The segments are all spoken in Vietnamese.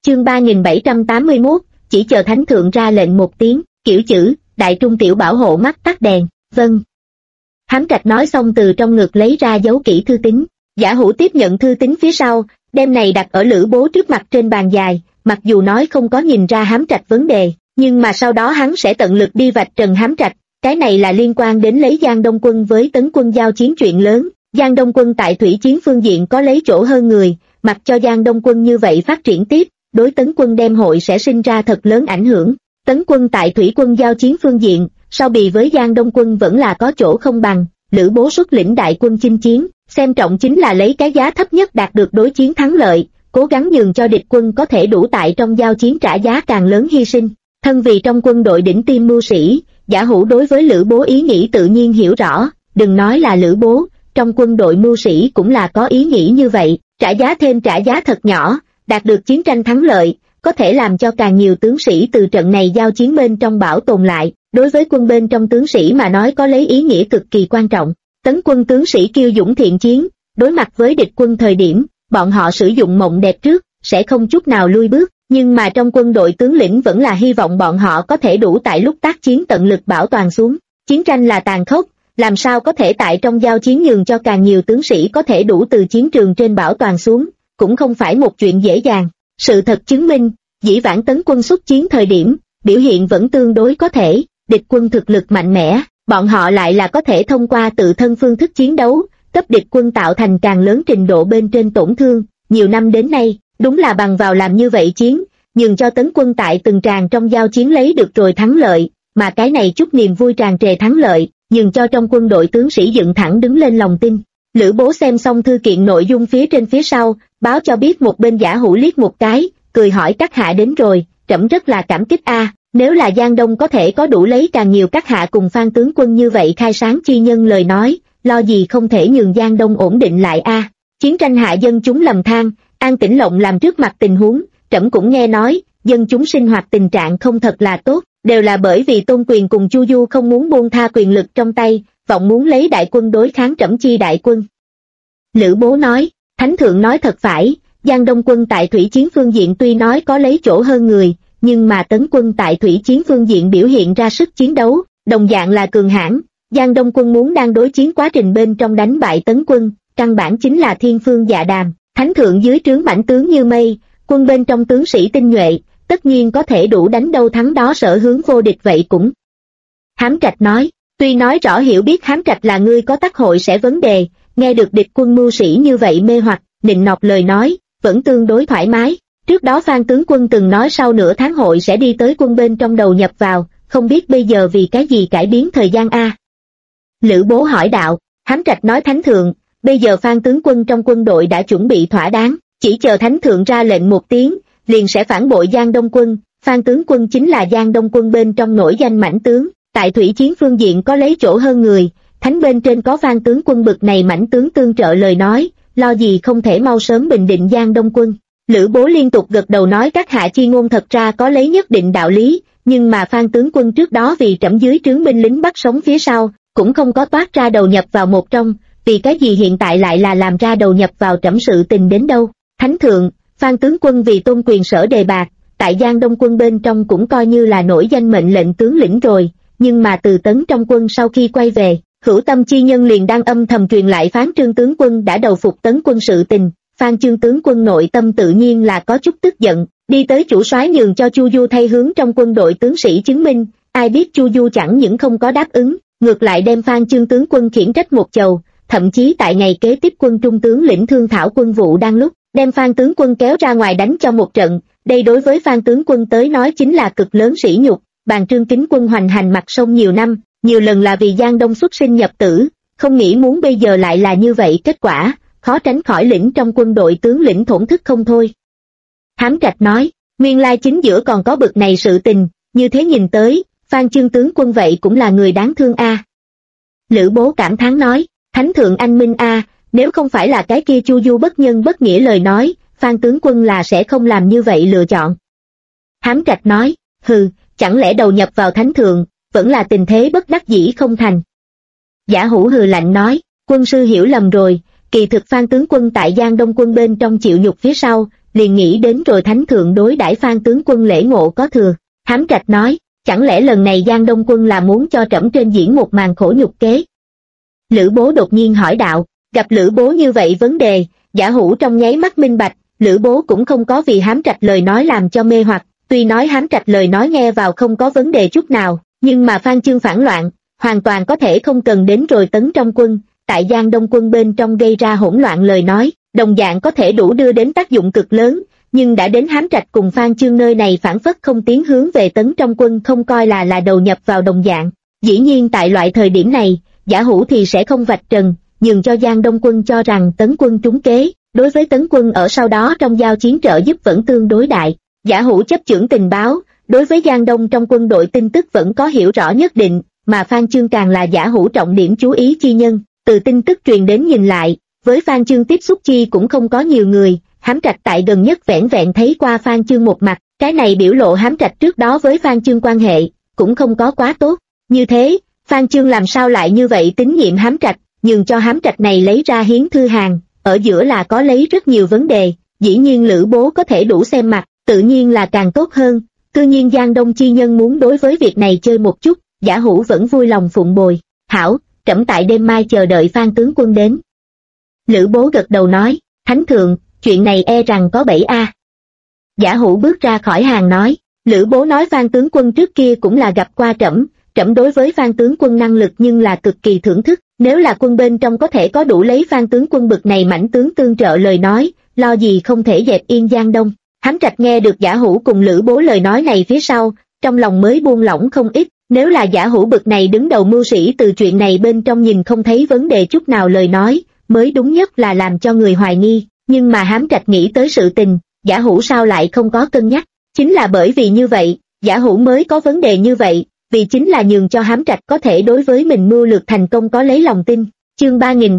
Chương 3781, chỉ chờ thánh thượng ra lệnh một tiếng, kiểu chữ, đại trung tiểu bảo hộ mắt tắt đèn, vâng. Hám Trạch nói xong từ trong ngực lấy ra dấu kỹ thư tín, Giả Hữu tiếp nhận thư tín phía sau, đem này đặt ở Lữ Bố trước mặt trên bàn dài, mặc dù nói không có nhìn ra Hám Trạch vấn đề, nhưng mà sau đó hắn sẽ tận lực đi vạch trần Hám Trạch, cái này là liên quan đến lấy Giang Đông Quân với Tấn Quân giao chiến chuyện lớn. Giang Đông Quân tại thủy chiến phương diện có lấy chỗ hơn người, mặc cho Giang Đông Quân như vậy phát triển tiếp, đối Tấn Quân đem hội sẽ sinh ra thật lớn ảnh hưởng. Tấn Quân tại thủy quân giao chiến phương diện, so bì với Giang Đông Quân vẫn là có chỗ không bằng. Lữ Bố xuất lĩnh đại quân chinh chiến, xem trọng chính là lấy cái giá thấp nhất đạt được đối chiến thắng lợi, cố gắng nhường cho địch quân có thể đủ tại trong giao chiến trả giá càng lớn hy sinh. Thân vì trong quân đội đỉnh tiêm mưu sĩ, Giả Hữu đối với Lữ Bố ý nghĩ tự nhiên hiểu rõ, đừng nói là Lữ Bố, trong quân đội mưu sĩ cũng là có ý nghĩ như vậy, trả giá thêm trả giá thật nhỏ, đạt được chiến tranh thắng lợi, có thể làm cho càng nhiều tướng sĩ từ trận này giao chiến bên trong bảo tồn lại, đối với quân bên trong tướng sĩ mà nói có lấy ý nghĩa cực kỳ quan trọng. Tấn Quân tướng sĩ kiêu dũng thiện chiến, đối mặt với địch quân thời điểm, bọn họ sử dụng mộng đẹp trước, sẽ không chút nào lui bước, nhưng mà trong quân đội tướng lĩnh vẫn là hy vọng bọn họ có thể đủ tại lúc tác chiến tận lực bảo toàn xuống. Chiến tranh là tàn khốc, làm sao có thể tại trong giao chiến nhường cho càng nhiều tướng sĩ có thể đủ từ chiến trường trên bảo toàn xuống, cũng không phải một chuyện dễ dàng. Sự thật chứng minh, dĩ vãng Tấn Quân xuất chiến thời điểm, biểu hiện vẫn tương đối có thể, địch quân thực lực mạnh mẽ, bọn họ lại là có thể thông qua tự thân phương thức chiến đấu, cấp địch quân tạo thành càng lớn trình độ bên trên tổn thương. Nhiều năm đến nay, đúng là bằng vào làm như vậy chiến, nhường cho Tấn Quân tại từng tràng trong giao chiến lấy được rồi thắng lợi, mà cái này chút niềm vui tràn trề thắng lợi, nhường cho trong quân đội tướng sĩ dựng thẳng đứng lên lòng tin. Lữ Bố xem xong thư kiện nội dung phía trên phía sau, báo cho biết một bên Giả Hữu liếc một cái, cười hỏi các hạ đến rồi, trẫm rất là cảm kích a. Nếu là Giang Đông có thể có đủ lấy càng nhiều các hạ cùng Phan tướng quân như vậy khai sáng chi nhân lời nói, lo gì không thể nhường Giang Đông ổn định lại a. Chiến tranh hạ dân chúng lầm than, an tĩnh lộng làm trước mặt tình huống, trẫm cũng nghe nói, dân chúng sinh hoạt tình trạng không thật là tốt, đều là bởi vì Tôn Quyền cùng Chu Du không muốn buông tha quyền lực trong tay, vọng muốn lấy đại quân đối kháng trẫm chi đại quân. Lữ Bố nói, Thánh thượng nói thật phải, Giang Đông quân tại thủy chiến phương diện tuy nói có lấy chỗ hơn người, nhưng mà Tấn Quân tại thủy chiến phương diện biểu hiện ra sức chiến đấu, đồng dạng là cường hãn. Giang Đông quân muốn đang đối chiến quá trình bên trong đánh bại Tấn Quân, căn bản chính là thiên phương dạ đàm. Thánh thượng dưới trướng mãnh tướng như mây, quân bên trong tướng sĩ tinh nhuệ, tất nhiên có thể đủ đánh đâu thắng đó sở hướng vô địch vậy cũng. Hám Trạch nói, tuy nói rõ hiểu biết Hám Trạch là ngươi có tác hội sẽ vấn đề, nghe được địch quân mưu sĩ như vậy mê hoặc, nịnh nọt lời nói, vẫn tương đối thoải mái. Trước đó Phan tướng quân từng nói sau nửa tháng hội sẽ đi tới quân bên trong đầu nhập vào, không biết bây giờ vì cái gì cải biến thời gian a? Lữ Bố hỏi đạo. Hám Trạch nói Thánh thượng, bây giờ Phan tướng quân trong quân đội đã chuẩn bị thỏa đáng, chỉ chờ Thánh thượng ra lệnh một tiếng, liền sẽ phản bội Giang Đông quân. Phan tướng quân chính là Giang Đông quân bên trong nổi danh mãnh tướng, tại thủy chiến phương diện có lấy chỗ hơn người, Thánh bên trên có Phan tướng quân bực này mãnh tướng tương trợ lời nói, lo gì không thể mau sớm bình định Giang Đông quân. Lữ Bố liên tục gật đầu nói các hạ chi ngôn thật ra có lấy nhất định đạo lý, nhưng mà Phan tướng quân trước đó vì trẫm dưới trướng binh lính bắt sống phía sau, cũng không có toát ra đầu nhập vào một trong, vì cái gì hiện tại lại là làm ra đầu nhập vào trẫm sự tình đến đâu. Thánh thượng, Phan tướng quân vì Tôn Quyền sở đề bạt, tại Giang Đông quân bên trong cũng coi như là nổi danh mệnh lệnh tướng lĩnh rồi, nhưng mà từ Tấn trong quân sau khi quay về, hữu tâm chi nhân liền đang âm thầm truyền lại phán Trương tướng quân đã đầu phục Tấn quân sự tình. Phan Chương tướng quân nội tâm tự nhiên là có chút tức giận, đi tới chủ soái nhường cho Chu Du thay hướng trong quân đội tướng sĩ chứng minh, ai biết Chu Du chẳng những không có đáp ứng, ngược lại đem Phan Chương tướng quân khiển trách một chầu, thậm chí tại ngày kế tiếp quân trung tướng lĩnh thương thảo quân vụ đang lúc, đem Phan tướng quân kéo ra ngoài đánh cho một trận, đây đối với Phan tướng quân tới nói chính là cực lớn sỉ nhục. Bàn Trương Kính quân hoành hành mặt sông nhiều năm, nhiều lần là vì Giang Đông xuất sinh nhập tử, không nghĩ muốn bây giờ lại là như vậy kết quả, khó tránh khỏi lĩnh trong quân đội tướng lĩnh thổn thức không thôi. Hám Trạch nói, nguyên lai chính giữa còn có bực này sự tình, như thế nhìn tới, Phan Chương tướng quân vậy cũng là người đáng thương a. Lữ Bố cảm thán nói, Thánh thượng anh minh a, nếu không phải là cái kia Chu Du bất nhân bất nghĩa lời nói, Phan tướng quân là sẽ không làm như vậy lựa chọn. Hám Trạch nói, hừ, chẳng lẽ đầu nhập vào Thánh thượng, vẫn là tình thế bất đắc dĩ không thành. Giả Hữu hừ lạnh nói, quân sư hiểu lầm rồi, kỳ thực Phan tướng quân tại Giang Đông quân bên trong chịu nhục phía sau, liền nghĩ đến rồi Thánh Thượng đối đãi Phan tướng quân lễ ngộ có thừa. Hám Trạch nói, chẳng lẽ lần này Giang Đông quân là muốn cho trẫm trên diễn một màn khổ nhục kế? Lữ Bố đột nhiên hỏi đạo. Gặp Lữ Bố như vậy vấn đề, Giả Hữu trong nháy mắt minh bạch, Lữ Bố cũng không có vì Hám Trạch lời nói làm cho mê hoặc, tuy nói Hám Trạch lời nói nghe vào không có vấn đề chút nào, nhưng mà Phan Chương phản loạn, hoàn toàn có thể không cần đến rồi tấn trong quân, tại Giang Đông quân bên trong gây ra hỗn loạn lời nói, đồng dạng có thể đủ đưa đến tác dụng cực lớn, nhưng đã đến Hám Trạch cùng Phan Chương nơi này phản phất không tiến hướng về tấn trong quân không coi là đầu nhập vào đồng dạng. Dĩ nhiên tại loại thời điểm này, Giả Hữu thì sẽ không vạch trần, nhường cho Giang Đông quân cho rằng tấn quân trúng kế, đối với tấn quân ở sau đó trong giao chiến trợ giúp vẫn tương đối đại. Giả Hữu chấp chưởng tình báo, đối với Giang Đông trong quân đội tin tức vẫn có hiểu rõ nhất định, mà Phan Chương càng là Giả Hữu trọng điểm chú ý chi nhân, từ tin tức truyền đến nhìn lại, với Phan Chương tiếp xúc chi cũng không có nhiều người, Hám Trạch tại gần nhất vẻn vẹn thấy qua Phan Chương một mặt, cái này biểu lộ Hám Trạch trước đó với Phan Chương quan hệ, cũng không có quá tốt. Như thế, Phan Chương làm sao lại như vậy tín nhiệm Hám Trạch, nhường cho Hám Trạch này lấy ra hiến thư hàng, ở giữa là có lấy rất nhiều vấn đề, dĩ nhiên Lữ Bố có thể đủ xem mặt, tự nhiên là càng tốt hơn, cư nhiên Giang Đông chi nhân muốn đối với việc này chơi một chút, Giả Hữu vẫn vui lòng phụng bồi. Hảo, trẫm tại đêm mai chờ đợi Phan tướng quân đến. Lữ Bố gật đầu nói, Thánh Thượng, chuyện này e rằng có bẫy a. Giả Hữu bước ra khỏi hàng nói, Lữ Bố nói Phan tướng quân trước kia cũng là gặp qua trẫm, trẫm đối với Phan tướng quân năng lực nhưng là cực kỳ thưởng thức, nếu là quân bên trong có thể có đủ lấy Phan tướng quân bực này mãnh tướng tương trợ lời nói, lo gì không thể dẹp yên Giang Đông. Hám Trạch nghe được Giả Hữu cùng Lữ Bố lời nói này phía sau, trong lòng mới buông lỏng không ít, nếu là Giả Hữu bực này đứng đầu mưu sĩ từ chuyện này bên trong nhìn không thấy vấn đề chút nào lời nói, mới đúng nhất là làm cho người hoài nghi, nhưng mà Hám Trạch nghĩ tới sự tình, Giả Hữu sao lại không có cân nhắc, chính là bởi vì như vậy, Giả Hữu mới có vấn đề như vậy, vì chính là nhường cho Hám Trạch có thể đối với mình mưu lược thành công có lấy lòng tin. Chương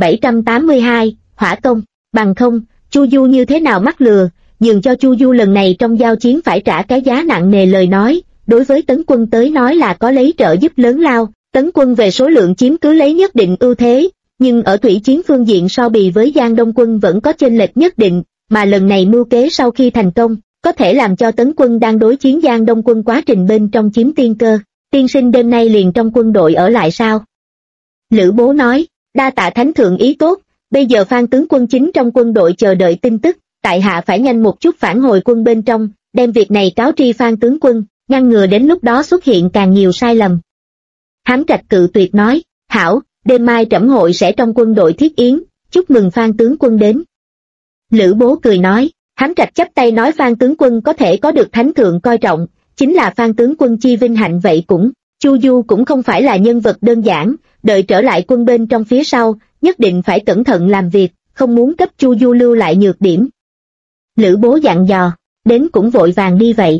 3782, Hỏa công, bằng không, Chu Du như thế nào mắc lừa, nhường cho Chu Du lần này trong giao chiến phải trả cái giá nặng nề lời nói, đối với tấn quân tới nói là có lấy trợ giúp lớn lao, tấn quân về số lượng chiếm cứ lấy nhất định ưu thế, nhưng ở thủy chiến phương diện so bì với Giang Đông quân vẫn có chênh lệch nhất định, mà lần này mưu kế sau khi thành công, có thể làm cho tấn quân đang đối chiến Giang Đông quân quá trình bên trong chiếm tiên cơ. Tiên sinh đêm nay liền trong quân đội ở lại sao? Lữ Bố nói, đa tạ Thánh Thượng ý tốt, bây giờ Phan tướng quân chính trong quân đội chờ đợi tin tức, tại hạ phải nhanh một chút phản hồi quân bên trong, đem việc này cáo tri Phan tướng quân, ngăn ngừa đến lúc đó xuất hiện càng nhiều sai lầm. Hám Trạch cự tuyệt nói, hảo, đêm mai trẫm hội sẽ trong quân đội thiết yến, chúc mừng Phan tướng quân đến. Lữ Bố cười nói, Hám Trạch chắp tay nói Phan tướng quân có thể có được Thánh Thượng coi trọng, chính là Phan tướng quân chi vinh hạnh vậy cũng, Chu Du cũng không phải là nhân vật đơn giản, đợi trở lại quân bên trong phía sau, nhất định phải cẩn thận làm việc, không muốn cấp Chu Du lưu lại nhược điểm. Lữ Bố dặn dò, đến cũng vội vàng đi vậy.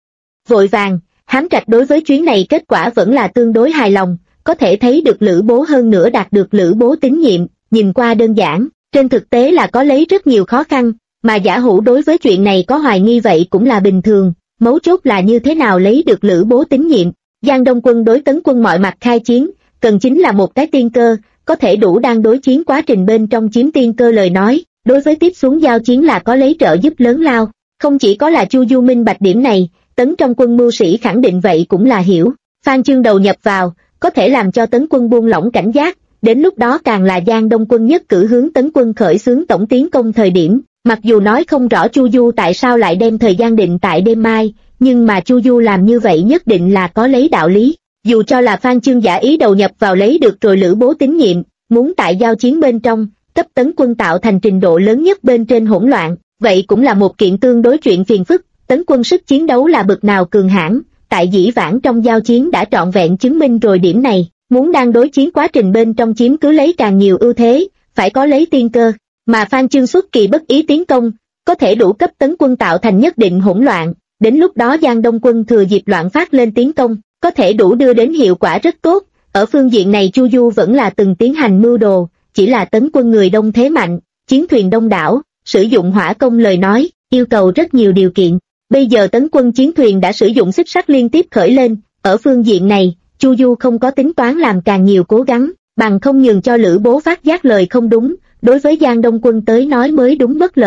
Vội vàng, Hám Trạch đối với chuyến này kết quả vẫn là tương đối hài lòng, có thể thấy được Lữ Bố hơn nữa đạt được Lữ Bố tín nhiệm, nhìn qua đơn giản, trên thực tế là có lấy rất nhiều khó khăn, mà Giả Hữu đối với chuyện này có hoài nghi vậy cũng là bình thường, mấu chốt là như thế nào lấy được Lữ Bố tín nhiệm. Giang Đông quân đối tấn quân mọi mặt khai chiến, cần chính là một cái tiên cơ, có thể đủ đang đối chiến quá trình bên trong chiếm tiên cơ lời nói, đối với tiếp xuống giao chiến là có lấy trợ giúp lớn lao, không chỉ có là Chu Du minh bạch điểm này, tấn trong quân mưu sĩ khẳng định vậy cũng là hiểu, Phan Chương đầu nhập vào, có thể làm cho tấn quân buông lỏng cảnh giác, đến lúc đó càng là Giang Đông quân nhất cử hướng tấn quân khởi xướng tổng tiến công thời điểm, mặc dù nói không rõ Chu Du tại sao lại đem thời gian định tại đêm mai, nhưng mà Chu Du làm như vậy nhất định là có lấy đạo lý, dù cho là Phan Chương giả ý đầu nhập vào lấy được rồi Lữ Bố tín nhiệm, muốn tại giao chiến bên trong, cấp tấn quân tạo thành trình độ lớn nhất bên trên hỗn loạn, vậy cũng là một kiện tương đối chuyện phiền phức, tấn quân sức chiến đấu là bậc nào cường hãn, tại dĩ vãng trong giao chiến đã trọn vẹn chứng minh rồi điểm này, muốn đang đối chiến quá trình bên trong chiếm cứ lấy càng nhiều ưu thế, phải có lấy tiên cơ, mà Phan Chương xuất kỳ bất ý tiến công, có thể đủ cấp tấn quân tạo thành nhất định hỗn loạn, đến lúc đó Giang Đông quân thừa dịp loạn phát lên tiến công, có thể đủ đưa đến hiệu quả rất tốt, ở phương diện này Chu Du vẫn là từng tiến hành mưu đồ, chỉ là tấn quân người đông thế mạnh, chiến thuyền đông đảo, sử dụng hỏa công lời nói, yêu cầu rất nhiều điều kiện, bây giờ tấn quân chiến thuyền đã sử dụng xích sắt liên tiếp khởi lên, ở phương diện này, Chu Du không có tính toán làm càng nhiều cố gắng, bằng không nhường cho Lữ Bố phát giác lời không đúng, đối với Giang Đông quân tới nói mới đúng bất lợi.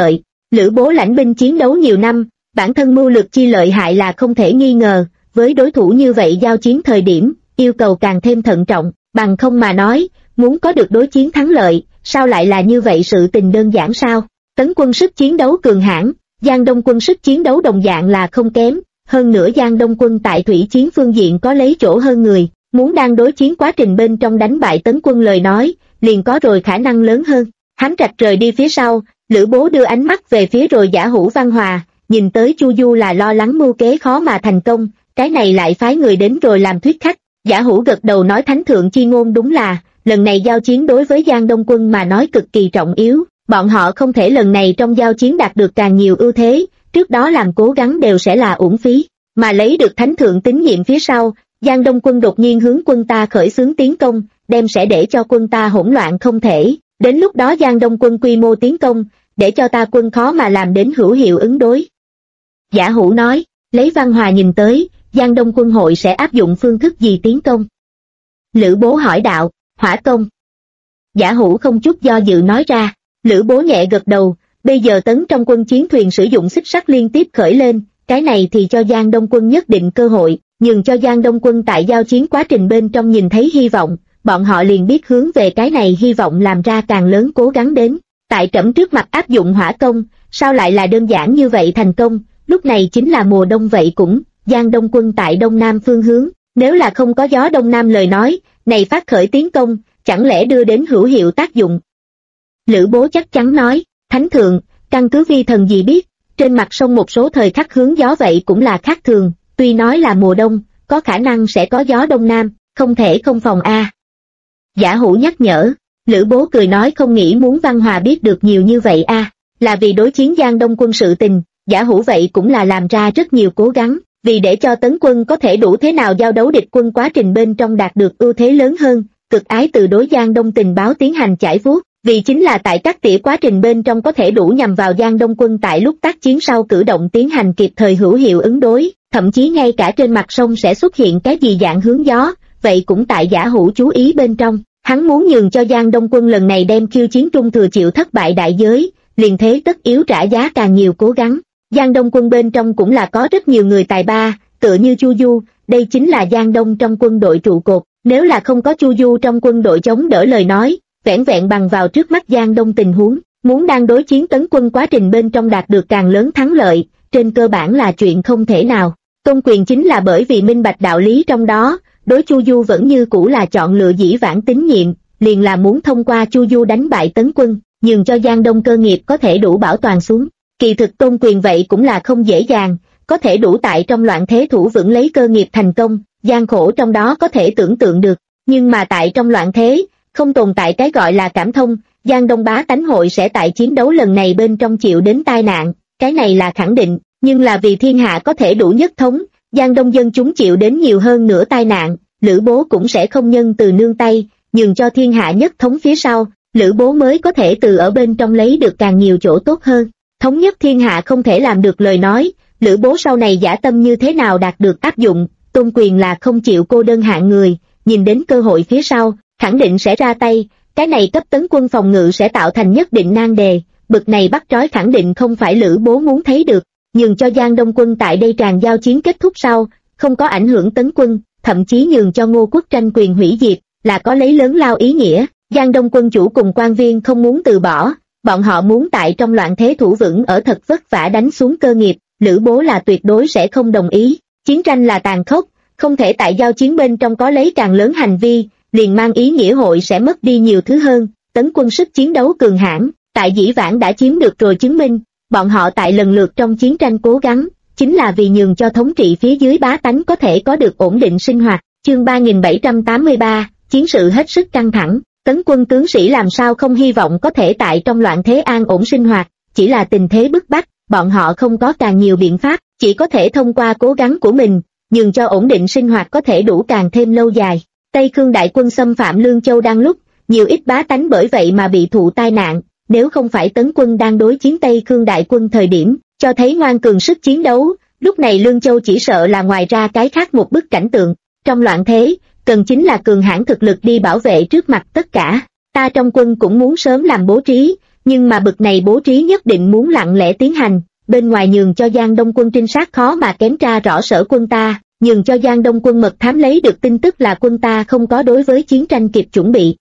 Lữ Bố lãnh binh chiến đấu nhiều năm, bản thân mưu lược chi lợi hại là không thể nghi ngờ, với đối thủ như vậy giao chiến thời điểm, yêu cầu càng thêm thận trọng, bằng không mà nói, muốn có được đối chiến thắng lợi, sao lại là như vậy sự tình đơn giản sao? Tấn quân sức chiến đấu cường hãn, Giang Đông quân sức chiến đấu đồng dạng là không kém, hơn nữa Giang Đông quân tại thủy chiến phương diện có lấy chỗ hơn người, muốn đang đối chiến quá trình bên trong đánh bại Tấn quân lời nói, liền có rồi khả năng lớn hơn. Hám Trạch rời đi phía sau, Lữ Bố đưa ánh mắt về phía rồi Giả Hữu Văn Hòa, nhìn tới Chu Du là lo lắng mưu kế khó mà thành công, cái này lại phái người đến rồi làm thuyết khách. Giả Hữu gật đầu nói thánh thượng chi ngôn đúng là, lần này giao chiến đối với Giang Đông quân mà nói cực kỳ trọng yếu, bọn họ không thể lần này trong giao chiến đạt được càng nhiều ưu thế, trước đó làm cố gắng đều sẽ là uổng phí, mà lấy được thánh thượng tín nhiệm phía sau, Giang Đông quân đột nhiên hướng quân ta khởi xướng tiến công, đem sẽ để cho quân ta hỗn loạn không thể, đến lúc đó Giang Đông quân quy mô tiến công, để cho ta quân khó mà làm đến hữu hiệu ứng đối. Giả Hữu nói, lấy Văn Hòa nhìn tới, Giang Đông quân hội sẽ áp dụng phương thức gì tiến công? Lữ Bố hỏi đạo, hỏa công. Giả Hữu không chút do dự nói ra, Lữ Bố nhẹ gật đầu, bây giờ tấn trong quân chiến thuyền sử dụng xích sắt liên tiếp khởi lên, cái này thì cho Giang Đông quân nhất định cơ hội, nhường cho Giang Đông quân tại giao chiến quá trình bên trong nhìn thấy hy vọng, bọn họ liền biết hướng về cái này hy vọng làm ra càng lớn cố gắng đến. Tại trẫm trước mặt áp dụng hỏa công, sao lại là đơn giản như vậy thành công, lúc này chính là mùa đông vậy cũng, Giang Đông quân tại đông nam phương hướng, nếu là không có gió đông nam lời nói, này phát khởi tiến công, chẳng lẽ đưa đến hữu hiệu tác dụng. Lữ Bố chắc chắn nói, thánh thượng, căn cứ vi thần gì biết, trên mặt sông một số thời khắc hướng gió vậy cũng là khác thường, tuy nói là mùa đông, có khả năng sẽ có gió đông nam, không thể không phòng a. Giả Hữu nhắc nhở, Lữ Bố cười nói không nghĩ muốn Văn Hòa biết được nhiều như vậy a, là vì đối chiến Giang Đông quân sự tình, Giả Hữu vậy cũng là làm ra rất nhiều cố gắng, vì để cho tấn quân có thể đủ thế nào giao đấu địch quân quá trình bên trong đạt được ưu thế lớn hơn, cực ái từ đối Giang Đông tình báo tiến hành chải vuốt, vì chính là tại các tỉa quá trình bên trong có thể đủ nhằm vào Giang Đông quân tại lúc tác chiến sau cử động tiến hành kịp thời hữu hiệu ứng đối, thậm chí ngay cả trên mặt sông sẽ xuất hiện cái gì dạng hướng gió, vậy cũng tại Giả Hữu chú ý bên trong. Hắn muốn nhường cho Giang Đông quân lần này đem khiêu chiến Trung Thừa chịu thất bại đại giới, liền thế tất yếu trả giá càng nhiều cố gắng. Giang Đông quân bên trong cũng là có rất nhiều người tài ba, tựa như Chu Du, đây chính là Giang Đông trong quân đội trụ cột, nếu là không có Chu Du trong quân đội chống đỡ lời nói, vẻn vẹn bằng vào trước mắt Giang Đông tình huống, muốn đang đối chiến tấn quân quá trình bên trong đạt được càng lớn thắng lợi, trên cơ bản là chuyện không thể nào. Tôn Quyền chính là bởi vì minh bạch đạo lý trong đó, đối Chu Du vẫn như cũ là chọn lựa dĩ vãng tín nhiệm, liền là muốn thông qua Chu Du đánh bại tấn quân, nhường cho Giang Đông cơ nghiệp có thể đủ bảo toàn xuống. Kỳ thực Tôn Quyền vậy cũng là không dễ dàng, có thể đủ tại trong loạn thế thủ vững lấy cơ nghiệp thành công, gian khổ trong đó có thể tưởng tượng được, nhưng mà tại trong loạn thế, không tồn tại cái gọi là cảm thông, Giang Đông bá tánh hội sẽ tại chiến đấu lần này bên trong chịu đến tai nạn, cái này là khẳng định, nhưng là vì thiên hạ có thể đủ nhất thống, Giang Đông dân chúng chịu đến nhiều hơn nửa tai nạn, Lữ Bố cũng sẽ không nhân từ nương tay, nhường cho thiên hạ nhất thống phía sau, Lữ Bố mới có thể từ ở bên trong lấy được càng nhiều chỗ tốt hơn. Thống nhất thiên hạ không thể làm được lời nói, Lữ Bố sau này dã tâm như thế nào đạt được áp dụng, Tôn Quyền là không chịu cô đơn hạng người, nhìn đến cơ hội phía sau, khẳng định sẽ ra tay, cái này cấp tấn quân phòng ngự sẽ tạo thành nhất định nan đề, bực này bắt trói khẳng định không phải Lữ Bố muốn thấy được, nhường cho Giang Đông quân tại đây tràn giao chiến kết thúc sau, không có ảnh hưởng tấn quân, thậm chí nhường cho Ngô Quốc tranh quyền hủy diệt, là có lấy lớn lao ý nghĩa. Giang Đông quân chủ cùng quan viên không muốn từ bỏ, bọn họ muốn tại trong loạn thế thủ vững ở thật vất vả đánh xuống cơ nghiệp, Lữ Bố là tuyệt đối sẽ không đồng ý. Chiến tranh là tàn khốc, không thể tại giao chiến bên trong có lấy càng lớn hành vi, liền mang ý nghĩa hội sẽ mất đi nhiều thứ hơn. Tấn quân sức chiến đấu cường hãn, tại dĩ vãng đã chiếm được rồi chứng minh, bọn họ tại lần lượt trong chiến tranh cố gắng, chính là vì nhường cho thống trị phía dưới bá tánh có thể có được ổn định sinh hoạt. Chương 3783, chiến sự hết sức căng thẳng, tấn quân tướng sĩ làm sao không hy vọng có thể tại trong loạn thế an ổn sinh hoạt, chỉ là tình thế bức bách, bọn họ không có càng nhiều biện pháp, chỉ có thể thông qua cố gắng của mình, nhường cho ổn định sinh hoạt có thể đủ càng thêm lâu dài. Tây Khương đại quân xâm phạm Lương Châu đang lúc, nhiều ít bá tánh bởi vậy mà bị thụ tai nạn, nếu không phải tấn quân đang đối chiến Tây Khương đại quân thời điểm, cho thấy ngoan cường sức chiến đấu, lúc này Lương Châu chỉ sợ là ngoài ra cái khác một bức cảnh tượng. Trong loạn thế, cần chính là cường hãn thực lực đi bảo vệ trước mặt tất cả. Ta trong quân cũng muốn sớm làm bố trí, nhưng mà bực này bố trí nhất định muốn lặng lẽ tiến hành, bên ngoài nhường cho Giang Đông quân trinh sát khó mà kém tra rõ sở quân ta, nhường cho Giang Đông quân mật thám lấy được tin tức là quân ta không có đối với chiến tranh kịp chuẩn bị.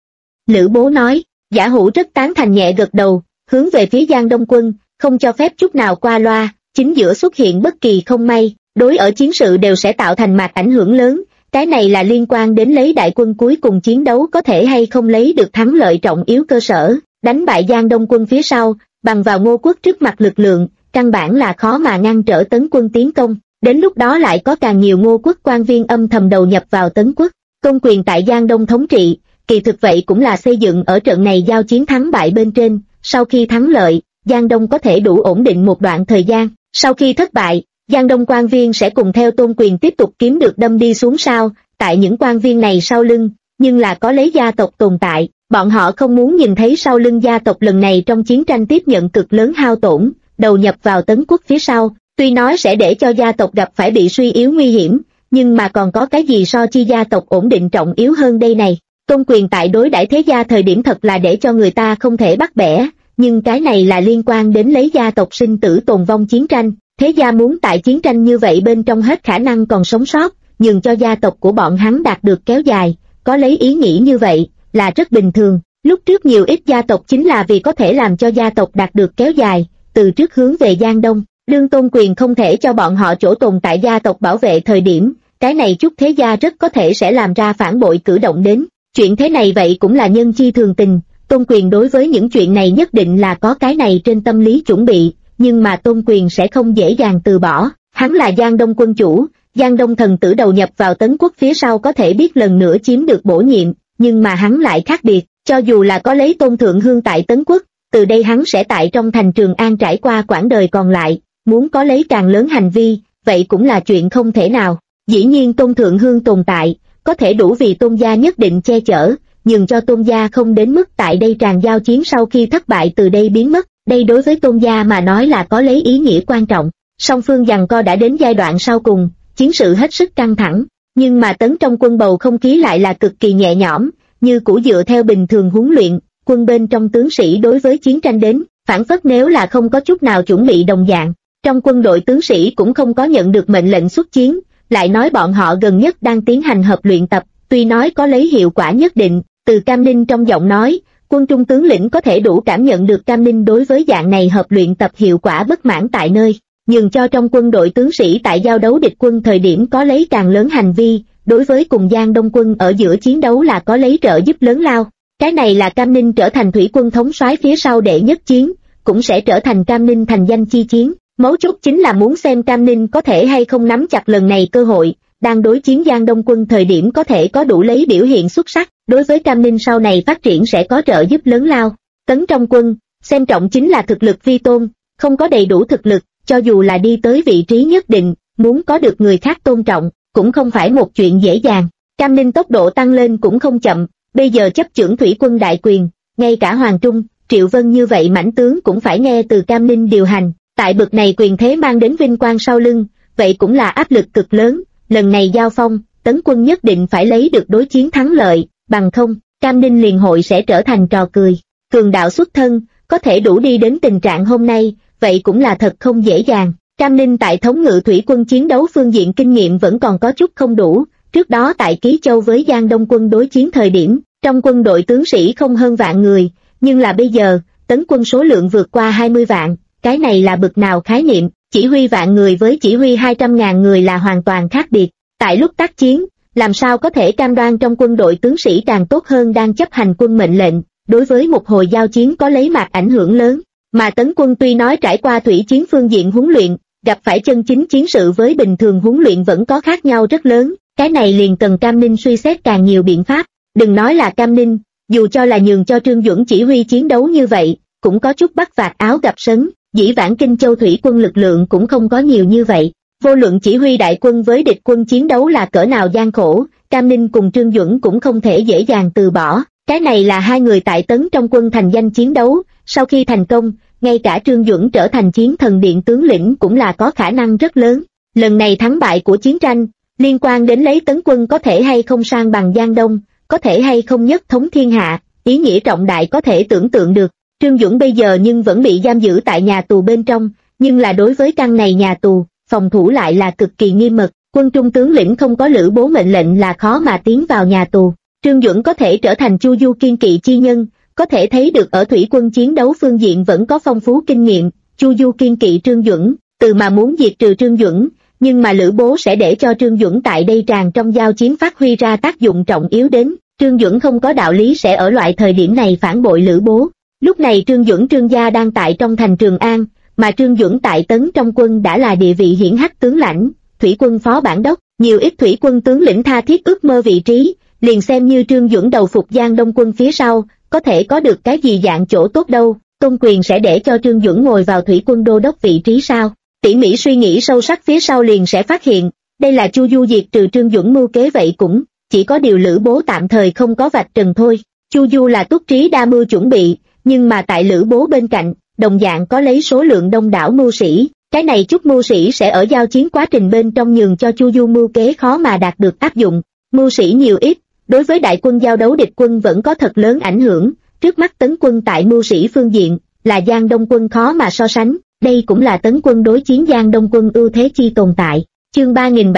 Lữ Bố nói, Giả Hữu rất tán thành nhẹ gật đầu, hướng về phía Giang Đông quân, không cho phép chút nào qua loa, chính giữa xuất hiện bất kỳ không may, đối ở chiến sự đều sẽ tạo thành mạch ảnh hưởng lớn, cái này là liên quan đến lấy đại quân cuối cùng chiến đấu có thể hay không lấy được thắng lợi trọng yếu cơ sở, đánh bại Giang Đông quân phía sau, bằng vào Ngô Quốc trước mặt lực lượng, căn bản là khó mà ngăn trở Tấn quân tiến công, đến lúc đó lại có càng nhiều Ngô Quốc quan viên âm thầm đầu nhập vào Tấn quốc, công quyền tại Giang Đông thống trị, kỳ thực vậy cũng là xây dựng ở trận này giao chiến thắng bại bên trên, sau khi thắng lợi, Giang Đông có thể đủ ổn định một đoạn thời gian, sau khi thất bại, Giang Đông quan viên sẽ cùng theo Tôn Quyền tiếp tục kiếm được đâm đi xuống sao, tại những quan viên này sau lưng, nhưng là có lấy gia tộc tồn tại, bọn họ không muốn nhìn thấy sau lưng gia tộc lần này trong chiến tranh tiếp nhận cực lớn hao tổn, đầu nhập vào Tấn quốc phía sau, tuy nói sẽ để cho gia tộc gặp phải bị suy yếu nguy hiểm, nhưng mà còn có cái gì so chi gia tộc ổn định trọng yếu hơn đây này. Tôn Quyền tại đối đãi thế gia thời điểm thật là để cho người ta không thể bắt bẻ, nhưng cái này là liên quan đến lấy gia tộc sinh tử tồn vong chiến tranh, thế gia muốn tại chiến tranh như vậy bên trong hết khả năng còn sống sót, nhường cho gia tộc của bọn hắn đạt được kéo dài, có lấy ý nghĩ như vậy, là rất bình thường, lúc trước nhiều ít gia tộc chính là vì có thể làm cho gia tộc đạt được kéo dài, từ trước hướng về Giang Đông, đương Tôn Quyền không thể cho bọn họ chỗ tồn tại gia tộc bảo vệ thời điểm, cái này chút thế gia rất có thể sẽ làm ra phản bội cử động đến. Chuyện thế này vậy cũng là nhân chi thường tình, Tôn Quyền đối với những chuyện này nhất định là có cái này trên tâm lý chuẩn bị, nhưng mà Tôn Quyền sẽ không dễ dàng từ bỏ, hắn là Giang Đông quân chủ, Giang Đông thần tử đầu nhập vào Tấn quốc phía sau có thể biết lần nữa chiếm được bổ nhiệm, nhưng mà hắn lại khác biệt, cho dù là có lấy Tôn Thượng Hương tại Tấn quốc, từ đây hắn sẽ tại trong thành Trường An trải qua quãng đời còn lại, muốn có lấy càng lớn hành vi, vậy cũng là chuyện không thể nào, dĩ nhiên Tôn Thượng Hương tồn tại, có thể đủ vì Tôn gia nhất định che chở, nhưng cho Tôn gia không đến mức tại đây tràn giao chiến sau khi thất bại từ đây biến mất, đây đối với Tôn gia mà nói là có lấy ý nghĩa quan trọng. Song phương giằng co đã đến giai đoạn sau cùng, chiến sự hết sức căng thẳng, nhưng mà Tấn trong quân bầu không khí lại là cực kỳ nhẹ nhõm, như cũ dựa theo bình thường huấn luyện, quân bên trong tướng sĩ đối với chiến tranh đến, phản phất nếu là không có chút nào chuẩn bị đồng dạng. Trong quân đội tướng sĩ cũng không có nhận được mệnh lệnh xuất chiến, lại nói bọn họ gần nhất đang tiến hành hợp luyện tập, tuy nói có lấy hiệu quả nhất định, từ Cam Ninh trong giọng nói, quân trung tướng lĩnh có thể đủ cảm nhận được Cam Ninh đối với dạng này hợp luyện tập hiệu quả bất mãn tại nơi, nhưng cho trong quân đội tướng sĩ tại giao đấu địch quân thời điểm có lấy càng lớn hành vi, đối với cùng Giang Đông quân ở giữa chiến đấu là có lấy trợ giúp lớn lao. Cái này là Cam Ninh trở thành thủy quân thống soái phía sau đệ nhất chiến, cũng sẽ trở thành Cam Ninh thành danh chi chiến. Mấu chốt chính là muốn xem Cam Ninh có thể hay không nắm chặt lần này cơ hội, đang đối chiến Giang Đông quân thời điểm có thể có đủ lấy biểu hiện xuất sắc, đối với Cam Ninh sau này phát triển sẽ có trợ giúp lớn lao. Tấn trong quân, xem trọng chính là thực lực vi tôn, không có đầy đủ thực lực, cho dù là đi tới vị trí nhất định, muốn có được người khác tôn trọng, cũng không phải một chuyện dễ dàng. Cam Ninh tốc độ tăng lên cũng không chậm, bây giờ chấp chưởng thủy quân đại quyền, ngay cả Hoàng Trung, Triệu Vân như vậy mãnh tướng cũng phải nghe từ Cam Ninh điều hành. Tại bực này quyền thế mang đến vinh quang sau lưng, vậy cũng là áp lực cực lớn, lần này giao phong, Tấn quân nhất định phải lấy được đối chiến thắng lợi, bằng không, Cam Ninh liền hội sẽ trở thành trò cười. Cường đạo xuất thân, có thể đủ đi đến tình trạng hôm nay, vậy cũng là thật không dễ dàng. Cam Ninh tại thống ngự thủy quân chiến đấu phương diện kinh nghiệm vẫn còn có chút không đủ, trước đó tại Ký Châu với Giang Đông quân đối chiến thời điểm, trong quân đội tướng sĩ không hơn vạn người, nhưng là bây giờ, Tấn quân số lượng vượt qua 20 vạn. Cái này là bực nào khái niệm, chỉ huy vạn người với chỉ huy 200.000 người là hoàn toàn khác biệt. Tại lúc tác chiến, làm sao có thể cam đoan trong quân đội tướng sĩ càng tốt hơn đang chấp hành quân mệnh lệnh, đối với một hồi giao chiến có lấy mạc ảnh hưởng lớn. Mà Tấn quân tuy nói trải qua thủy chiến phương diện huấn luyện, gặp phải chân chính chiến sự với bình thường huấn luyện vẫn có khác nhau rất lớn, cái này liền cần Cam Ninh suy xét càng nhiều biện pháp. Đừng nói là Cam Ninh, dù cho là nhường cho Trương Duẩn chỉ huy chiến đấu như vậy, cũng có chút bắt vạt áo gặp sấn. Dĩ vãng Kinh Châu thủy quân lực lượng cũng không có nhiều như vậy, vô luận chỉ huy đại quân với địch quân chiến đấu là cỡ nào gian khổ, Cam Ninh cùng Trương Duẩn cũng không thể dễ dàng từ bỏ. Cái này là hai người tại Tấn trong quân thành danh chiến đấu, sau khi thành công, ngay cả Trương Duẩn trở thành chiến thần điện tướng lĩnh cũng là có khả năng rất lớn. Lần này thắng bại của chiến tranh, liên quan đến lấy Tấn quân có thể hay không sang bằng Giang Đông, có thể hay không nhất thống thiên hạ, ý nghĩa trọng đại có thể tưởng tượng được. Trương Duẩn bây giờ nhưng vẫn bị giam giữ tại nhà tù bên trong, nhưng là đối với căn này nhà tù, phòng thủ lại là cực kỳ nghiêm mật, quân trung tướng lĩnh không có Lữ Bố mệnh lệnh là khó mà tiến vào nhà tù. Trương Duẩn có thể trở thành Chu Du kiên kỵ chi nhân, có thể thấy được ở thủy quân chiến đấu phương diện vẫn có phong phú kinh nghiệm. Chu Du kiên kỵ Trương Duẩn, từ mà muốn diệt trừ Trương Duẩn, nhưng mà Lữ Bố sẽ để cho Trương Duẩn tại đây tràn trong giao chiến phát huy ra tác dụng trọng yếu đến. Trương Duẩn không có đạo lý sẽ ở loại thời điểm này phản bội Lữ Bố. Lúc này Trương Duẩn Trương gia đang tại trong thành Trường An, mà Trương Duẩn tại Tấn trong quân đã là địa vị hiển hách tướng lãnh, thủy quân phó bản đốc, nhiều ít thủy quân tướng lĩnh tha thiết ước mơ vị trí, liền xem như Trương Duẩn đầu phục Giang Đông quân phía sau, có thể có được cái gì dạng chỗ tốt đâu. Tôn Quyền sẽ để cho Trương Duẩn ngồi vào thủy quân đô đốc vị trí sao? Tỉ mỉ suy nghĩ sâu sắc phía sau liền sẽ phát hiện, đây là Chu Du diệt trừ Trương Duẩn mưu kế vậy cũng, chỉ có điều Lữ Bố tạm thời không có vạch trần thôi. Chu Du là túc trí đa mưu chuẩn bị, nhưng mà tại Lữ Bố bên cạnh, đồng dạng có lấy số lượng đông đảo mưu sĩ, cái này chút mưu sĩ sẽ ở giao chiến quá trình bên trong nhường cho Chu Du mưu kế khó mà đạt được áp dụng. Mưu sĩ nhiều ít, đối với đại quân giao đấu địch quân vẫn có thật lớn ảnh hưởng, trước mắt Tấn quân tại mưu sĩ phương diện, là Giang Đông quân khó mà so sánh, đây cũng là Tấn quân đối chiến Giang Đông quân ưu thế chi tồn tại. Chương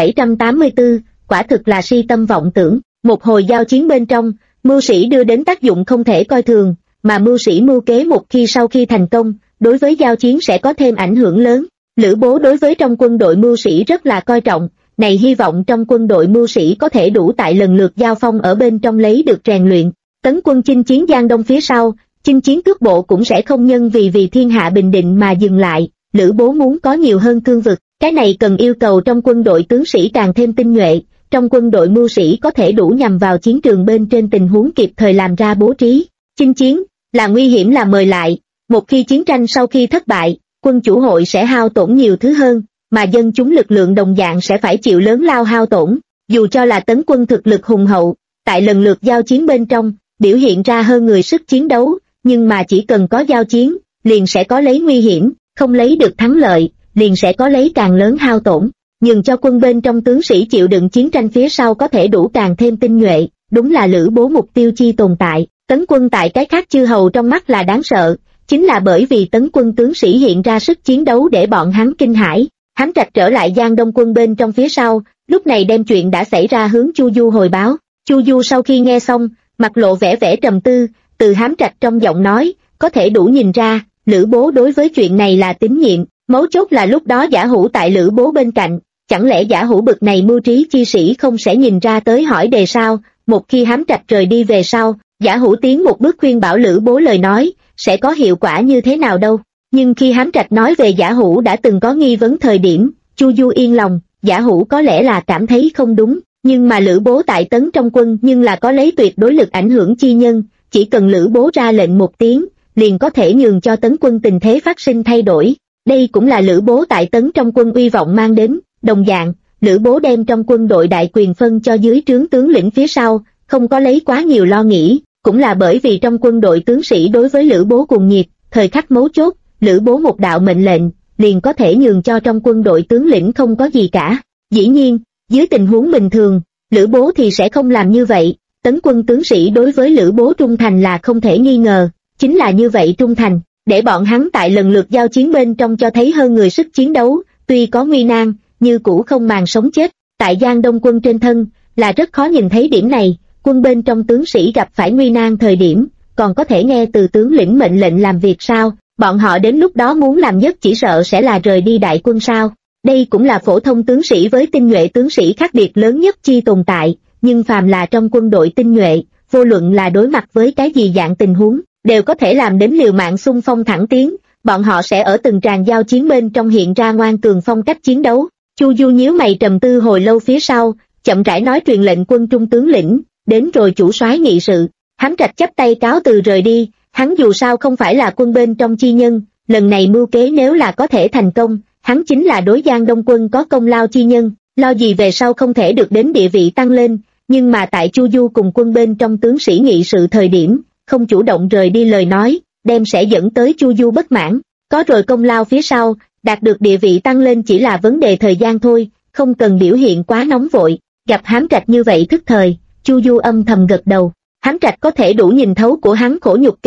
3784, quả thực là si tâm vọng tưởng, một hồi giao chiến bên trong, mưu sĩ đưa đến tác dụng không thể coi thường, mà mưu sĩ mưu kế một khi sau khi thành công, đối với giao chiến sẽ có thêm ảnh hưởng lớn. Lữ Bố đối với trong quân đội mưu sĩ rất là coi trọng, này hy vọng trong quân đội mưu sĩ có thể đủ tại lần lượt giao phong ở bên trong lấy được rèn luyện. Tấn quân chinh chiến Giang Đông phía sau, chinh chiến cước bộ cũng sẽ không nhân vì thiên hạ bình định mà dừng lại. Lữ Bố muốn có nhiều hơn cương vực, cái này cần yêu cầu trong quân đội tướng sĩ càng thêm tinh nhuệ, trong quân đội mưu sĩ có thể đủ nhằm vào chiến trường bên trên tình huống kịp thời làm ra bố trí. Chinh chiến là nguy hiểm là mời lại, một khi chiến tranh sau khi thất bại, quân chủ hội sẽ hao tổn nhiều thứ hơn, mà dân chúng lực lượng đồng dạng sẽ phải chịu lớn lao hao tổn. Dù cho là Tấn quân thực lực hùng hậu, tại lần lượt giao chiến bên trong, biểu hiện ra hơn người sức chiến đấu, nhưng mà chỉ cần có giao chiến, liền sẽ có lấy nguy hiểm, không lấy được thắng lợi, liền sẽ có lấy càng lớn hao tổn. Nhưng cho quân bên trong tướng sĩ chịu đựng chiến tranh phía sau có thể đủ càng thêm tinh nhuệ, đúng là Lữ Bố mục tiêu chi tồn tại. Tấn quân tại cái khác chư hầu trong mắt là đáng sợ, chính là bởi vì Tấn quân tướng sĩ hiện ra sức chiến đấu để bọn hắn kinh hãi. Hám Trạch trở lại Giang Đông quân bên trong phía sau, lúc này đem chuyện đã xảy ra hướng Chu Du hồi báo. Chu Du sau khi nghe xong, mặt lộ vẻ trầm tư, từ Hám Trạch trong giọng nói, có thể đủ nhìn ra, Lữ Bố đối với chuyện này là tín nhiệm, mấu chốt là lúc đó Giả Hữu tại Lữ Bố bên cạnh, chẳng lẽ Giả Hữu bực này mưu trí chi sĩ không sẽ nhìn ra tới hỏi đề sao? Một khi Hám Trạch rời đi về sau, Giả Hữu tiến một bước khuyên bảo Lữ Bố lời nói, sẽ có hiệu quả như thế nào đâu. Nhưng khi Hám Trạch nói về Giả Hữu đã từng có nghi vấn thời điểm, Chu Du yên lòng, Giả Hữu có lẽ là cảm thấy không đúng, nhưng mà Lữ Bố tại Tấn trong quân nhưng là có lấy tuyệt đối lực ảnh hưởng chi nhân, chỉ cần Lữ Bố ra lệnh một tiếng, liền có thể nhường cho Tấn quân tình thế phát sinh thay đổi. Đây cũng là Lữ Bố tại Tấn trong quân uy vọng mang đến. Đồng dạng, Lữ Bố đem trong quân đội đại quyền phân cho dưới trướng tướng lĩnh phía sau, không có lấy quá nhiều lo nghĩ, cũng là bởi vì trong quân đội tướng sĩ đối với Lữ Bố cuồng nhiệt, thời khắc mấu chốt, Lữ Bố một đạo mệnh lệnh, liền có thể nhường cho trong quân đội tướng lĩnh không có gì cả. Dĩ nhiên, dưới tình huống bình thường, Lữ Bố thì sẽ không làm như vậy, Tấn quân tướng sĩ đối với Lữ Bố trung thành là không thể nghi ngờ, chính là như vậy trung thành, để bọn hắn tại lần lượt giao chiến bên trong cho thấy hơn người sức chiến đấu, tuy có nguy nan, như cũ không màng sống chết. Tại Giang Đông quân trên thân, là rất khó nhìn thấy điểm này, quân bên trong tướng sĩ gặp phải nguy nan thời điểm, còn có thể nghe từ tướng lĩnh mệnh lệnh làm việc sao, bọn họ đến lúc đó muốn làm nhất chỉ sợ sẽ là rời đi đại quân sao. Đây cũng là phổ thông tướng sĩ với tinh nhuệ tướng sĩ khác biệt lớn nhất chi tồn tại, nhưng phàm là trong quân đội tinh nhuệ, vô luận là đối mặt với cái gì dạng tình huống, đều có thể làm đến liều mạng xung phong thẳng tiến, bọn họ sẽ ở từng tràng giao chiến bên trong hiện ra ngoan cường phong cách chiến đấu. Chu Du nhíu mày trầm tư hồi lâu phía sau, chậm rãi nói truyền lệnh quân trung tướng lĩnh, đến rồi chủ soái nghị sự. Hám Trạch chắp tay cáo từ rời đi, hắn dù sao không phải là quân bên trong chi nhân, lần này mưu kế nếu là có thể thành công, hắn chính là đối Giang Đông quân có công lao chi nhân, lo gì về sau không thể được đến địa vị tăng lên, nhưng mà tại Chu Du cùng quân bên trong tướng sĩ nghị sự thời điểm, không chủ động rời đi lời nói, đem sẽ dẫn tới Chu Du bất mãn, có rồi công lao phía sau, đạt được địa vị tăng lên chỉ là vấn đề thời gian thôi, không cần biểu hiện quá nóng vội. Gặp Hám Trạch như vậy thức thời, Chu Du âm thầm gật đầu. Hám Trạch có thể đủ nhìn thấu của hắn khổ nhục kế,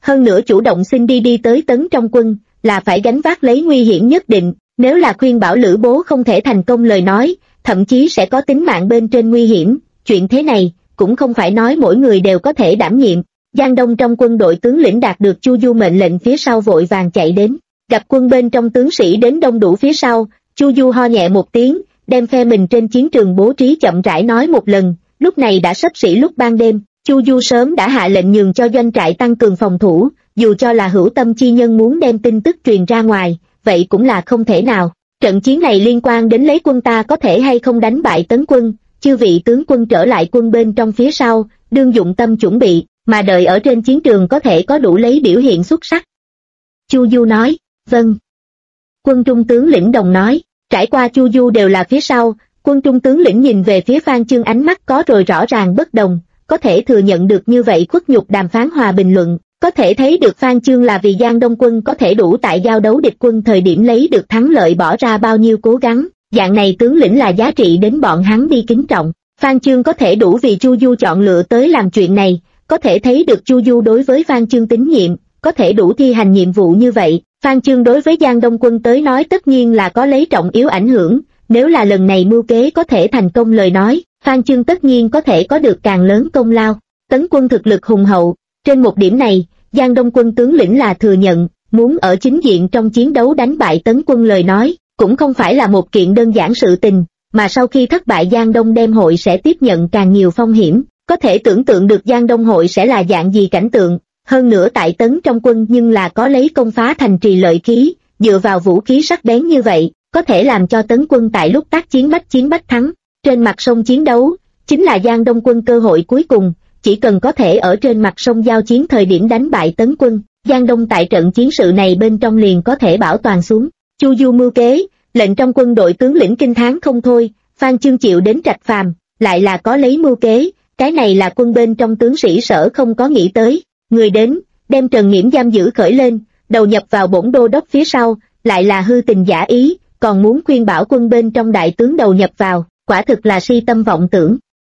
hơn nữa chủ động xin đi tới Tấn trong quân, là phải gánh vác lấy nguy hiểm nhất định, nếu là khuyên bảo Lữ Bố không thể thành công lời nói, thậm chí sẽ có tính mạng bên trên nguy hiểm, chuyện thế này, cũng không phải nói mỗi người đều có thể đảm nhiệm. Giang Đông trong quân đội tướng lĩnh đạt được Chu Du mệnh lệnh phía sau vội vàng chạy đến, gặp quân bên trong tướng sĩ đến đông đủ phía sau, Chu Du ho nhẹ một tiếng, đem phe mình trên chiến trường bố trí chậm rãi nói một lần, lúc này đã xấp xỉ lúc ban đêm, Chu Du sớm đã hạ lệnh nhường cho doanh trại tăng cường phòng thủ, dù cho là hữu tâm chi nhân muốn đem tin tức truyền ra ngoài, vậy cũng là không thể nào. Trận chiến này liên quan đến lấy quân ta có thể hay không đánh bại Tấn quân, chư vị tướng quân trở lại quân bên trong phía sau, đương dụng tâm chuẩn bị, mà đợi ở trên chiến trường có thể có đủ lấy biểu hiện xuất sắc. Chu Du nói, vâng. Quân trung tướng lĩnh đồng nói, trải qua Chu Du đều là phía sau, quân trung tướng lĩnh nhìn về phía Phan Chương ánh mắt có rồi rõ ràng bất đồng, có thể thừa nhận được như vậy khuất nhục đàm phán hòa bình luận, có thể thấy được Phan Chương là vì Giang Đông quân có thể đủ tại giao đấu địch quân thời điểm lấy được thắng lợi bỏ ra bao nhiêu cố gắng, dạng này tướng lĩnh là giá trị đến bọn hắn đi kính trọng. Phan Chương có thể đủ vì Chu Du chọn lựa tới làm chuyện này, có thể thấy được Chu Du đối với Phan Chương tín nhiệm, có thể đủ thi hành nhiệm vụ như vậy. Phan Chương đối với Giang Đông quân tới nói tất nhiên là có lấy trọng yếu ảnh hưởng, nếu là lần này mưu kế có thể thành công lời nói, Phan Chương tất nhiên có thể có được càng lớn công lao. Tấn quân thực lực hùng hậu, trên một điểm này, Giang Đông quân tướng lĩnh là thừa nhận, muốn ở chính diện trong chiến đấu đánh bại Tấn quân lời nói, cũng không phải là một kiện đơn giản sự tình, mà sau khi thất bại Giang Đông đem hội sẽ tiếp nhận càng nhiều phong hiểm, có thể tưởng tượng được Giang Đông hội sẽ là dạng gì cảnh tượng. Hơn nữa tại Tấn trong quân nhưng là có lấy công phá thành trì lợi khí, dựa vào vũ khí sắc bén như vậy, có thể làm cho Tấn quân tại lúc tác chiến bách thắng. Trên mặt sông chiến đấu, chính là Giang Đông quân cơ hội cuối cùng, chỉ cần có thể ở trên mặt sông giao chiến thời điểm đánh bại Tấn quân, Giang Đông tại trận chiến sự này bên trong liền có thể bảo toàn xuống. Chu Du mưu kế, lệnh trong quân đội tướng lĩnh kinh thán không thôi, Phan Chương chịu đến Trạch Phàm, lại là có lấy mưu kế, cái này là quân bên trong tướng sĩ sở không có nghĩ tới. Người đến, đem Trần Nghiễm giam giữ khởi lên, đầu nhập vào bổn đô đốc phía sau, lại là hư tình giả ý, còn muốn khuyên bảo quân bên trong đại tướng đầu nhập vào, quả thực là si tâm vọng tưởng.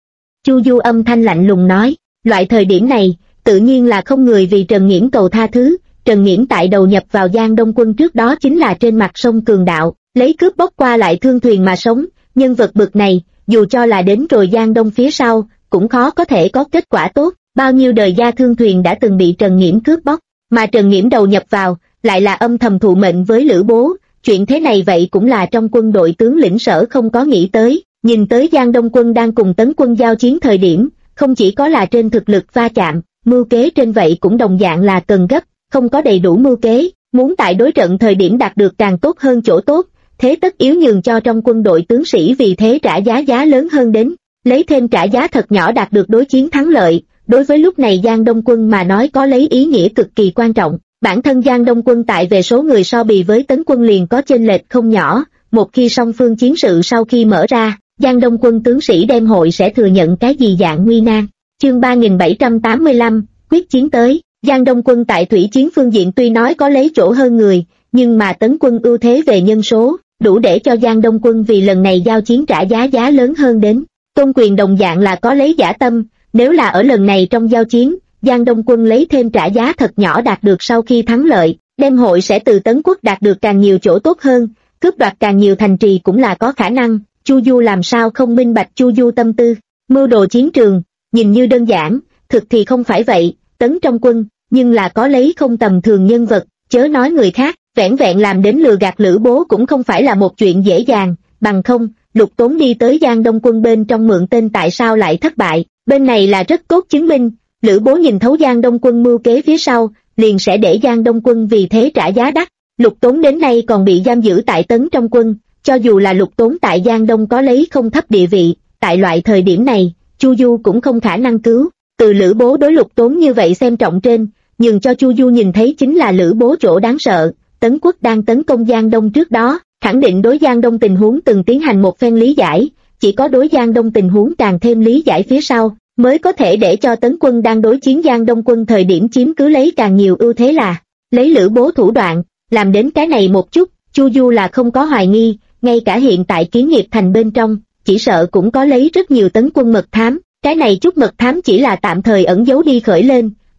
Chu Du âm thanh lạnh lùng nói, loại thời điểm này, tự nhiên là không người vì Trần Nghiễm cầu tha thứ, Trần Nghiễm tại đầu nhập vào Giang Đông quân trước đó chính là trên mặt sông cường đạo, lấy cướp bóc qua lại thương thuyền mà sống, nhân vật bực này, dù cho là đến rồi Giang Đông phía sau, cũng khó có thể có kết quả tốt. Bao nhiêu đời gia thương thuyền đã từng bị Trần Nghiễm cướp bóc, mà Trần Nghiễm đầu nhập vào, lại là âm thầm thụ mệnh với Lữ Bố, chuyện thế này vậy cũng là trong quân đội tướng lĩnh sở không có nghĩ tới, nhìn tới Giang Đông quân đang cùng Tấn quân giao chiến thời điểm, không chỉ có là trên thực lực va chạm, mưu kế trên vậy cũng đồng dạng là cần gấp, không có đầy đủ mưu kế, muốn tại đối trận thời điểm đạt được càng tốt hơn chỗ tốt, thế tất yếu nhường cho trong quân đội tướng sĩ vì thế trả giá lớn hơn đến, lấy thêm trả giá thật nhỏ đạt được đối chiến thắng lợi. Đối với lúc này Giang Đông quân mà nói có lấy ý nghĩa cực kỳ quan trọng, bản thân Giang Đông quân tại về số người so bì với Tấn quân liền có chênh lệch không nhỏ, một khi song phương chiến sự sau khi mở ra, Giang Đông quân tướng sĩ đem hội sẽ thừa nhận cái gì dạng nguy nan. Chương 3785, quyết chiến tới, Giang Đông quân tại thủy chiến phương diện tuy nói có lấy chỗ hơn người, nhưng mà Tấn quân ưu thế về nhân số, đủ để cho Giang Đông quân vì lần này giao chiến trả giá lớn hơn đến. Tôn Quyền đồng dạng là có lấy dã tâm. Nếu là ở lần này trong giao chiến, Giang Đông quân lấy thêm trả giá thật nhỏ đạt được sau khi thắng lợi, đem hội sẽ từ Tấn quốc đạt được càng nhiều chỗ tốt hơn, cướp đoạt càng nhiều thành trì cũng là có khả năng. Chu Du làm sao không minh bạch Chu Du tâm tư, mưu đồ chiến trường, nhìn như đơn giản, thực thì không phải vậy, Tấn trong quân, nhưng là có lấy không tầm thường nhân vật, chớ nói người khác, vẻn vẹn làm đến lừa gạt Lữ Bố cũng không phải là một chuyện dễ dàng, bằng không, Lục Tốn đi tới Giang Đông quân bên trong mượn tên tại sao lại thất bại. Bên này là rất tốt chứng minh, Lữ Bố nhìn thấu Giang Đông quân mưu kế phía sau, liền sẽ để Giang Đông quân vì thế trả giá đắt. Lục Tốn đến nay còn bị giam giữ tại Tấn trong quân, cho dù là Lục Tốn tại Giang Đông có lấy không thấp địa vị, tại loại thời điểm này, Chu Du cũng không khả năng cứu. Từ Lữ Bố đối Lục Tốn như vậy xem trọng trên, nhưng cho Chu Du nhìn thấy chính là Lữ Bố chỗ đáng sợ. Tấn quốc đang tấn công Giang Đông trước đó, khẳng định đối Giang Đông tình huống từng tiến hành một phen lý giải. Chỉ có đối Giang Đông tình huống càng thêm lý giải phía sau, mới có thể để cho Tấn quân đang đối chiến Giang Đông quân thời điểm chiếm cứ lấy càng nhiều ưu thế là lấy Lữ Bố thủ đoạn, làm đến cái này một chút, Chu Du là không có hoài nghi, ngay cả hiện tại Kiến Nghiệp thành bên trong, chỉ sợ cũng có lấy rất nhiều Tấn quân mật thám, cái này chút mật thám chỉ là tạm thời ẩn giấu đi khởi lên,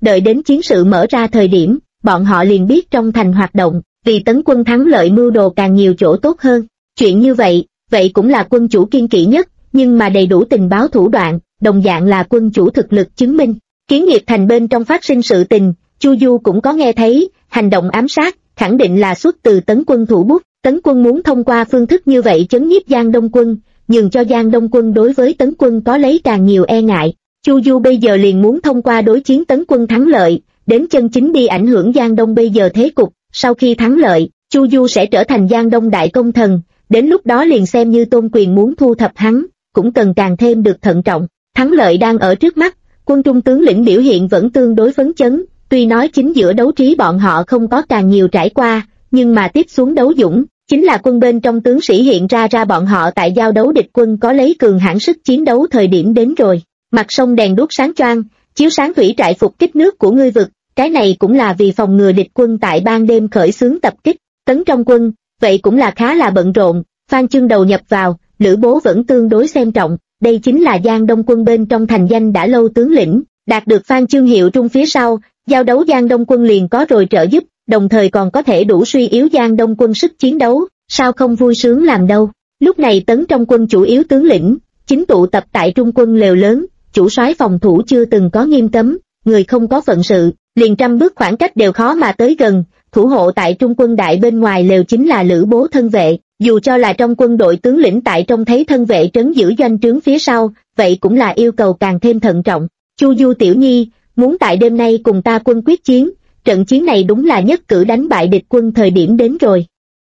đợi đến chiến sự mở ra thời điểm, bọn họ liền biết trong thành hoạt động, vì tấn quân thắng lợi mưu đồ càng nhiều chỗ tốt hơn. Chuyện như vậy cũng là quân chủ kiên kỵ nhất, nhưng mà đầy đủ tình báo thủ đoạn, đồng dạng là quân chủ thực lực chứng minh. Kiến nghiệp thành bên trong phát sinh sự tình, Chu Du cũng có nghe thấy, hành động ám sát, khẳng định là xuất từ Tấn quân thủ bút. Tấn quân muốn thông qua phương thức như vậy chấn nhiếp Giang Đông quân, nhường cho Giang Đông quân đối với Tấn quân có lấy càng nhiều e ngại. Chu Du bây giờ liền muốn thông qua đối chiến Tấn quân thắng lợi, đến chân chính đi ảnh hưởng Giang Đông bây giờ thế cục. Sau khi thắng lợi, Chu Du sẽ trở thành Giang Đông đại công thần, đến lúc đó liền xem như Tôn Quyền muốn thu thập hắn, cũng cần càng thêm được thận trọng. Thắng lợi đang ở trước mắt, quân trung tướng lĩnh biểu hiện vẫn tương đối phấn chấn, tuy nói chính giữa đấu trí bọn họ không có càng nhiều trải qua, nhưng mà tiếp xuống đấu dũng, chính là quân bên trong tướng sĩ hiện ra bọn họ tại giao đấu địch quân có lấy cường hãn sức chiến đấu thời điểm đến rồi. Mặt sông đèn đuốc sáng choang, chiếu sáng thủy trại phục kích nước của ngươi vực, cái này cũng là vì phòng ngừa địch quân tại ban đêm khởi xướng tập kích. Tấn trong quân, vậy cũng là khá là bận rộn, Phan Chương đầu nhập vào, Lữ Bố vẫn tương đối xem trọng, đây chính là Giang Đông quân bên trong thành danh đã lâu tướng lĩnh, đạt được Phan Chương hiệu trung phía sau, giao đấu Giang Đông quân liền có rồi trợ giúp, đồng thời còn có thể đủ suy yếu Giang Đông quân sức chiến đấu, sao không vui sướng làm đâu. Lúc này Tấn trong quân chủ yếu tướng lĩnh, chính tụ tập tại trung quân lều lớn, chủ soái phòng thủ chưa từng có nghiêm cấm, người không có phận sự, liền 100 bước khoảng cách đều khó mà tới gần, thủ hộ tại trung quân đại bên ngoài lều chính là Lữ Bố thân vệ, dù cho là trong quân đội tướng lĩnh tại trông thấy thân vệ trấn giữ doanh trướng phía sau, vậy cũng là yêu cầu càng thêm thận trọng. Chu Du tiểu nhi, muốn tại đêm nay cùng ta quân quyết chiến, trận chiến này đúng là nhất cử đánh bại địch quân thời điểm đến rồi.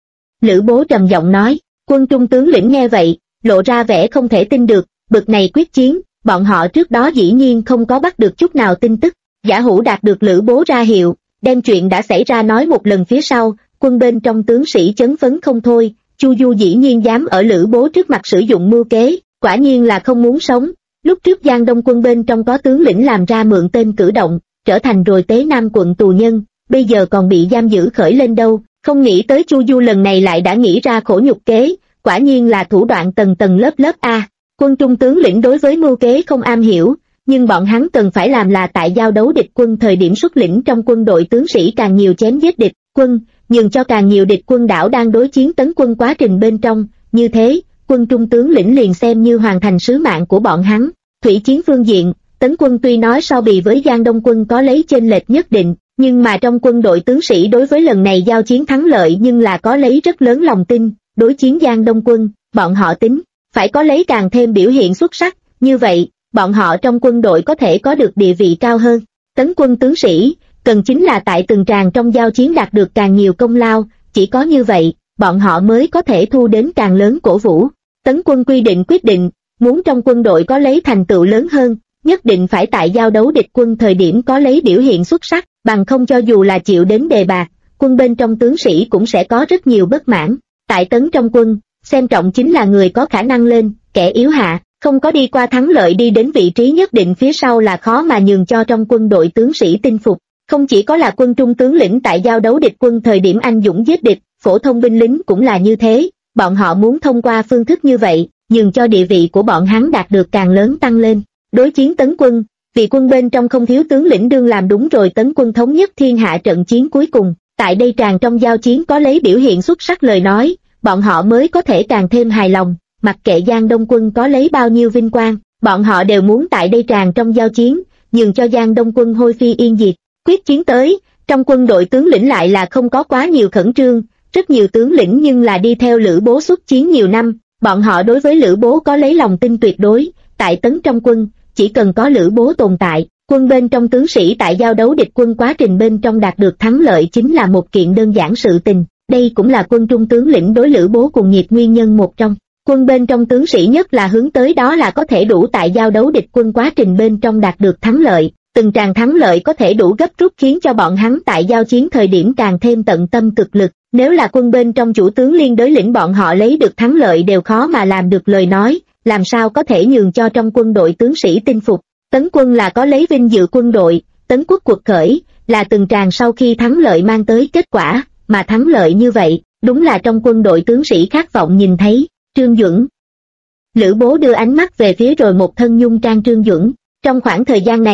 Lữ Bố trầm giọng nói, quân trung tướng lĩnh nghe vậy, lộ ra vẻ không thể tin được, bực này quyết chiến, bọn họ trước đó dĩ nhiên không có bắt được chút nào tin tức. Giả Hữu đạt được Lữ Bố ra hiệu, đem chuyện đã xảy ra nói một lần phía sau, quân bên trong tướng sĩ chấn phấn không thôi, Chu Du dĩ nhiên dám ở Lữ Bố trước mặt sử dụng mưu kế, quả nhiên là không muốn sống. Lúc trước Giang Đông quân bên trong có tướng lĩnh làm ra mượn tên cử động, trở thành rồi Tế Nam quận tù nhân, bây giờ còn bị giam giữ khởi lên đâu, không nghĩ tới Chu Du lần này lại đã nghĩ ra khổ nhục kế, quả nhiên là thủ đoạn tầng tầng lớp lớp a. Quân trung tướng lĩnh đối với mưu kế không am hiểu, nhưng bọn hắn cần phải làm là tại giao đấu địch quân thời điểm xuất lĩnh trong quân đội tướng sĩ càng nhiều chém giết địch quân, nhường cho càng nhiều địch quân đảo đang đối chiến tấn quân quá trình bên trong, như thế, quân trung tướng lĩnh liền xem như hoàn thành sứ mạng của bọn hắn. Thủy chiến phương diện, tấn quân tuy nói so bì với Giang Đông quân có lấy chênh lệch nhất định, nhưng mà trong quân đội tướng sĩ đối với lần này giao chiến thắng lợi nhưng là có lấy rất lớn lòng tin, đối chiến Giang Đông quân, bọn họ tính, phải có lấy càng thêm biểu hiện xuất sắc, như vậy, bọn họ trong quân đội có thể có được địa vị cao hơn. Tấn quân tướng sĩ, cần chính là tại từng tràng trong giao chiến đạt được càng nhiều công lao, chỉ có như vậy, bọn họ mới có thể thu đến càng lớn cổ vũ. Tấn quân quyết định, muốn trong quân đội có lấy thành tựu lớn hơn, nhất định phải tại giao đấu địch quân thời điểm có lấy biểu hiện xuất sắc, bằng không cho dù là chịu đến đề bạt, quân bên trong tướng sĩ cũng sẽ có rất nhiều bất mãn. Tại Tấn trong quân, xem trọng chính là người có khả năng lên, kẻ yếu hạ, không có đi qua thắng lợi đi đến vị trí nhất định phía sau là khó mà nhường cho trong quân đội tướng sĩ tin phục. Không chỉ có là quân trung tướng lĩnh tại giao đấu địch quân thời điểm anh dũng giết địch, phổ thông binh lính cũng là như thế, bọn họ muốn thông qua phương thức như vậy, nhường cho địa vị của bọn hắn đạt được càng lớn tăng lên. Đối chiến tấn quân, vì quân bên trong không thiếu tướng lĩnh đương làm đúng rồi tấn quân thống nhất thiên hạ trận chiến cuối cùng, tại đây tràng trong giao chiến có lấy biểu hiện xuất sắc lời nói, bọn họ mới có thể càng thêm hài lòng, mặc kệ Giang Đông quân có lấy bao nhiêu vinh quang, bọn họ đều muốn tại đây tràng trong giao chiến, nhường cho Giang Đông quân hôi phi yên diệt. Quyết chiến tới, trong quân đội tướng lĩnh lại là không có quá nhiều khẩn trương, rất nhiều tướng lĩnh nhưng là đi theo Lữ Bố xuất chiến nhiều năm, bọn họ đối với Lữ Bố có lấy lòng tin tuyệt đối, tại Tấn trong quân, chỉ cần có Lữ Bố tồn tại, quân bên trong tướng sĩ tại giao đấu địch quân quá trình bên trong đạt được thắng lợi chính là một kiện đơn giản sự tình, đây cũng là quân trung tướng lĩnh đối Lữ Bố cùng nhiệt nguyên nhân một trong. Quân bên trong tướng sĩ nhất là hướng tới đó là có thể đủ tại giao đấu địch quân quá trình bên trong đạt được thắng lợi, từng tràng thắng lợi có thể đủ gấp rút khiến cho bọn hắn tại giao chiến thời điểm càng thêm tận tâm cực lực. Nếu là quân bên trong chủ tướng liên đới lĩnh bọn họ lấy được thắng lợi đều khó mà làm được lời nói, làm sao có thể nhường cho trong quân đội tướng sĩ tin phục. Tấn quân là có lấy vinh dự quân đội, tấn quốc cuộc khởi, là từng tràng sau khi thắng lợi mang tới kết quả, mà thắng lợi như vậy, đúng là trong quân đội tướng sĩ khát vọng nhìn thấy. Trương Duẩn. Lữ Bố đưa ánh mắt về phía rồi một thân nhung trang Trương Duẩn. Trong khoảng thời gian này,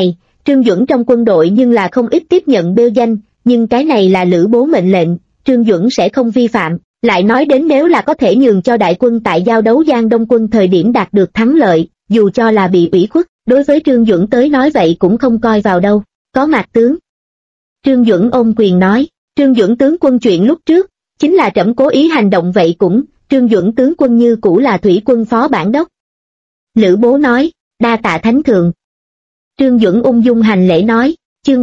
Trương Duẩn trong quân đội nhưng là không ít tiếp nhận bêu danh, nhưng cái này là Lữ Bố mệnh lệnh, Trương Duẩn sẽ không vi phạm. Lại nói đến nếu là có thể nhường cho đại quân tại giao đấu Giang Đông quân thời điểm đạt được thắng lợi, dù cho là bị ủy khuất, đối với Trương Duẩn tới nói vậy cũng không coi vào đâu. Có Mạc tướng. Trương Duẩn ôm quyền nói, Trương Duẩn tướng quân chuyện lúc trước, chính là trẫm cố ý hành động vậy cũng, Trương Duẩn tướng quân như cũ là thủy quân phó bản đốc. Lữ Bố nói, đa tạ thánh thượng. Trương Duẩn ung dung hành lễ nói, chương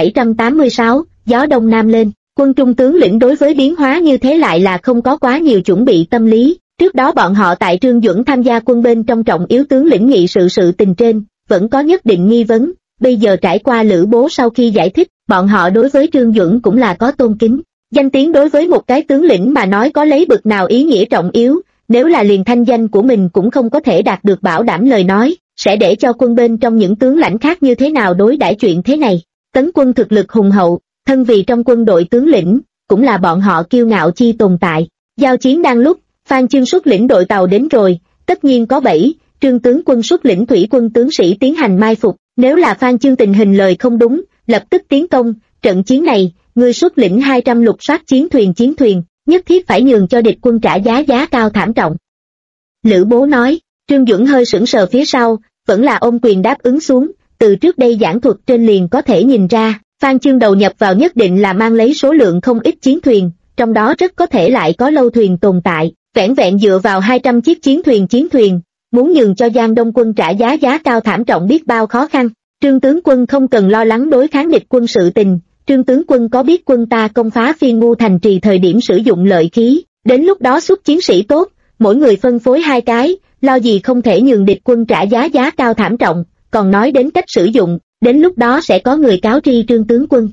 3786, gió đông nam lên, quân trung tướng lĩnh đối với biến hóa như thế lại là không có quá nhiều chuẩn bị tâm lý, trước đó bọn họ tại Trương Duẩn tham gia quân bên trong trọng yếu tướng lĩnh nghị sự tình trên, vẫn có nhất định nghi vấn, bây giờ trải qua Lữ Bố sau khi giải thích, bọn họ đối với Trương Duẩn cũng là có tôn kính. Danh tiếng đối với một cái tướng lĩnh mà nói có lấy bực nào ý nghĩa trọng yếu, nếu là liền thanh danh của mình cũng không có thể đạt được bảo đảm lời nói, sẽ để cho quân bên trong những tướng lãnh khác như thế nào đối đãi chuyện thế này. Tấn quân thực lực hùng hậu, thân vì trong quân đội tướng lĩnh, cũng là bọn họ kiêu ngạo chi tồn tại. Giao chiến đang lúc, Phan Chương xuất lĩnh đội tàu đến rồi, tất nhiên có 7, Trương tướng quân xuất lĩnh thủy quân tướng sĩ tiến hành mai phục, nếu là Phan Chương tình hình lời không đúng, lập tức tiến công, trận chiến này, người xuất lĩnh 200 lục soát chiến thuyền, nhất thiết phải nhường cho địch quân trả giá cao thảm trọng. Lữ Bố nói, Trương Duẩn hơi sững sờ phía sau, vẫn là ôm quyền đáp ứng xuống, từ trước đây giảng thuật trên liền có thể nhìn ra, Phan Chương đầu nhập vào nhất định là mang lấy số lượng không ít chiến thuyền, trong đó rất có thể lại có lâu thuyền tồn tại, vẻn vẹn dựa vào 200 chiếc chiến thuyền, muốn nhường cho Giang Đông quân trả giá cao thảm trọng biết bao khó khăn. Trương tướng quân không cần lo lắng đối kháng địch quân sự tình, Trương tướng quân có biết quân ta công phá Phiên Ngu thành trì thời điểm sử dụng lợi khí, đến lúc đó xuất chiến sĩ tốt, mỗi người phân phối 2 cái, lo gì không thể nhường địch quân trả giá cao thảm trọng, còn nói đến cách sử dụng, đến lúc đó sẽ có người cáo tri Trương tướng quân.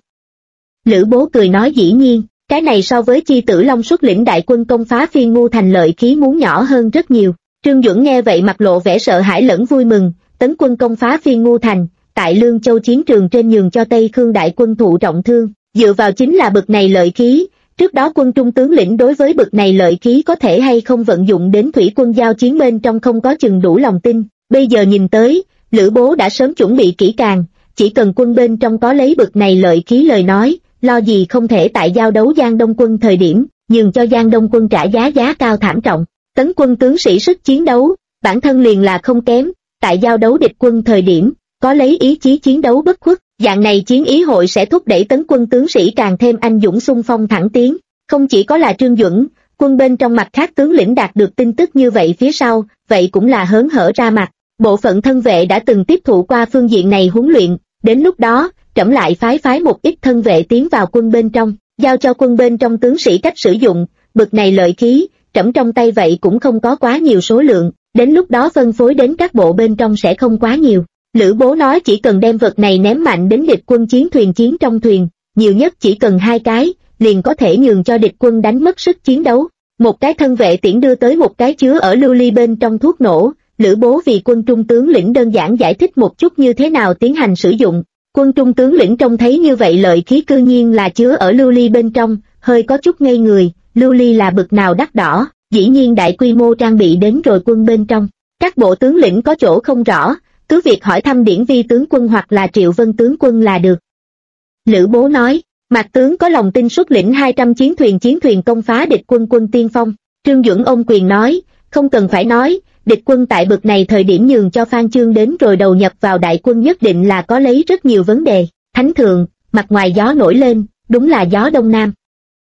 Lữ Bố cười nói dĩ nhiên, cái này so với Chi Tử Long xuất lĩnh đại quân công phá Phiên Ngu thành lợi khí muốn nhỏ hơn rất nhiều. Trương Duẩn nghe vậy mặt lộ vẻ sợ hãi lẫn vui mừng, tấn quân công phá Phiên Ngu thành, tại Lương Châu chiến trường trên nhường cho Tây Khương đại quân thụ trọng thương, dựa vào chính là bực này lợi khí. Trước đó quân trung tướng lĩnh đối với bực này lợi khí có thể hay không vận dụng đến thủy quân giao chiến bên trong không có chừng đủ lòng tin, bây giờ nhìn tới, Lữ Bố đã sớm chuẩn bị kỹ càng, chỉ cần quân bên trong có lấy bực này lợi khí lời nói, lo gì không thể tại giao đấu Giang Đông quân thời điểm, nhường cho Giang Đông quân trả giá cao thảm trọng. Tấn quân tướng sĩ sức chiến đấu, bản thân liền là không kém, tại giao đấu địch quân thời điểm, có lấy ý chí chiến đấu bất khuất, dạng này chiến ý hội sẽ thúc đẩy tấn quân tướng sĩ càng thêm anh dũng xung phong thẳng tiến. Không chỉ có là Trương Duẩn, quân bên trong mặt khác tướng lĩnh đạt được tin tức như vậy phía sau, vậy cũng là hớn hở ra mặt. Bộ phận thân vệ đã từng tiếp thụ qua phương diện này huấn luyện, đến lúc đó, trẫm lại phái một ít thân vệ tiến vào quân bên trong, giao cho quân bên trong tướng sĩ cách sử dụng, bực này lợi khí, trẫm trong tay vậy cũng không có quá nhiều số lượng, đến lúc đó phân phối đến các bộ bên trong sẽ không quá nhiều. Lữ Bố nói chỉ cần đem vật này ném mạnh đến địch quân chiến trong thuyền, nhiều nhất chỉ cần 2 cái, liền có thể nhường cho địch quân đánh mất sức chiến đấu. Một cái thân vệ tiễn đưa tới một cái chứa ở lưu ly bên trong thuốc nổ, Lữ Bố vì quân trung tướng lĩnh đơn giản giải thích một chút như thế nào tiến hành sử dụng. Quân trung tướng lĩnh trông thấy như vậy lợi khí cư nhiên là chứa ở lưu ly bên trong, hơi có chút ngây người, lưu ly là bực nào đắt đỏ, dĩ nhiên đại quy mô trang bị đến rồi quân bên trong. Các bộ tướng lĩnh có chỗ không rõ, cứ việc hỏi thăm Điển Vi tướng quân hoặc là Triệu Vân tướng quân là được. Lữ Bố nói, Mạc tướng có lòng tin xuất lĩnh 200 chiến thuyền công phá địch quân tiên phong. Trương Duẩn ôm quyền nói, không cần phải nói, địch quân tại bực này thời điểm nhường cho Phan Chương đến rồi đầu nhập vào đại quân nhất định là có lấy rất nhiều vấn đề. Thánh thượng, mặt ngoài gió nổi lên, đúng là gió đông nam.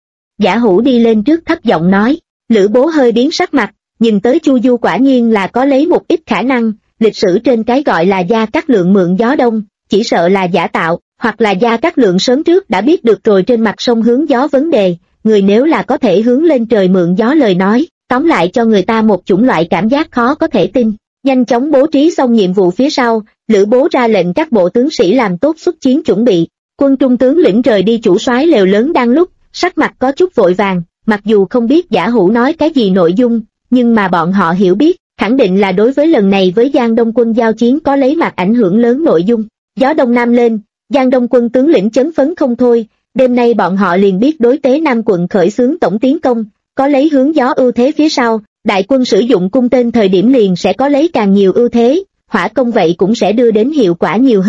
Giả Hữu đi lên trước thấp giọng nói, Lữ Bố hơi biến sắc mặt, nhìn tới Chu Du quả nhiên là có lấy một ít khả năng, lịch sử trên cái gọi là Gia Cát Lượng mượn gió đông, chỉ sợ là giả tạo, hoặc là Gia Cát Lượng sớm trước đã biết được rồi trên mặt sông hướng gió vấn đề, người nếu là có thể hướng lên trời mượn gió lời nói, tóm lại cho người ta một chủng loại cảm giác khó có thể tin. Nhanh chóng bố trí xong nhiệm vụ phía sau, Lữ Bố ra lệnh các bộ tướng sĩ làm tốt xuất chiến chuẩn bị. Quân trung tướng lĩnh rời đi chủ soái lều lớn đang lúc, sắc mặt có chút vội vàng, mặc dù không biết Giả Hữu nói cái gì nội dung, nhưng mà bọn họ hiểu biết, khẳng định là đối với lần này với Giang Đông quân giao chiến có lấy mặt ảnh hưởng lớn nội dung. Gió đông nam lên, Giang Đông quân tướng lĩnh chấn phấn không thôi, đêm nay bọn họ liền biết đối Tế Nam quận khởi xướng tổng tiến công, có lấy hướng gió ưu thế phía sau, đại quân sử dụng cung tên thời điểm liền sẽ có lấy càng nhiều ưu thế, hỏa công vậy cũng sẽ đưa đến hiệu quả nhiều hơn.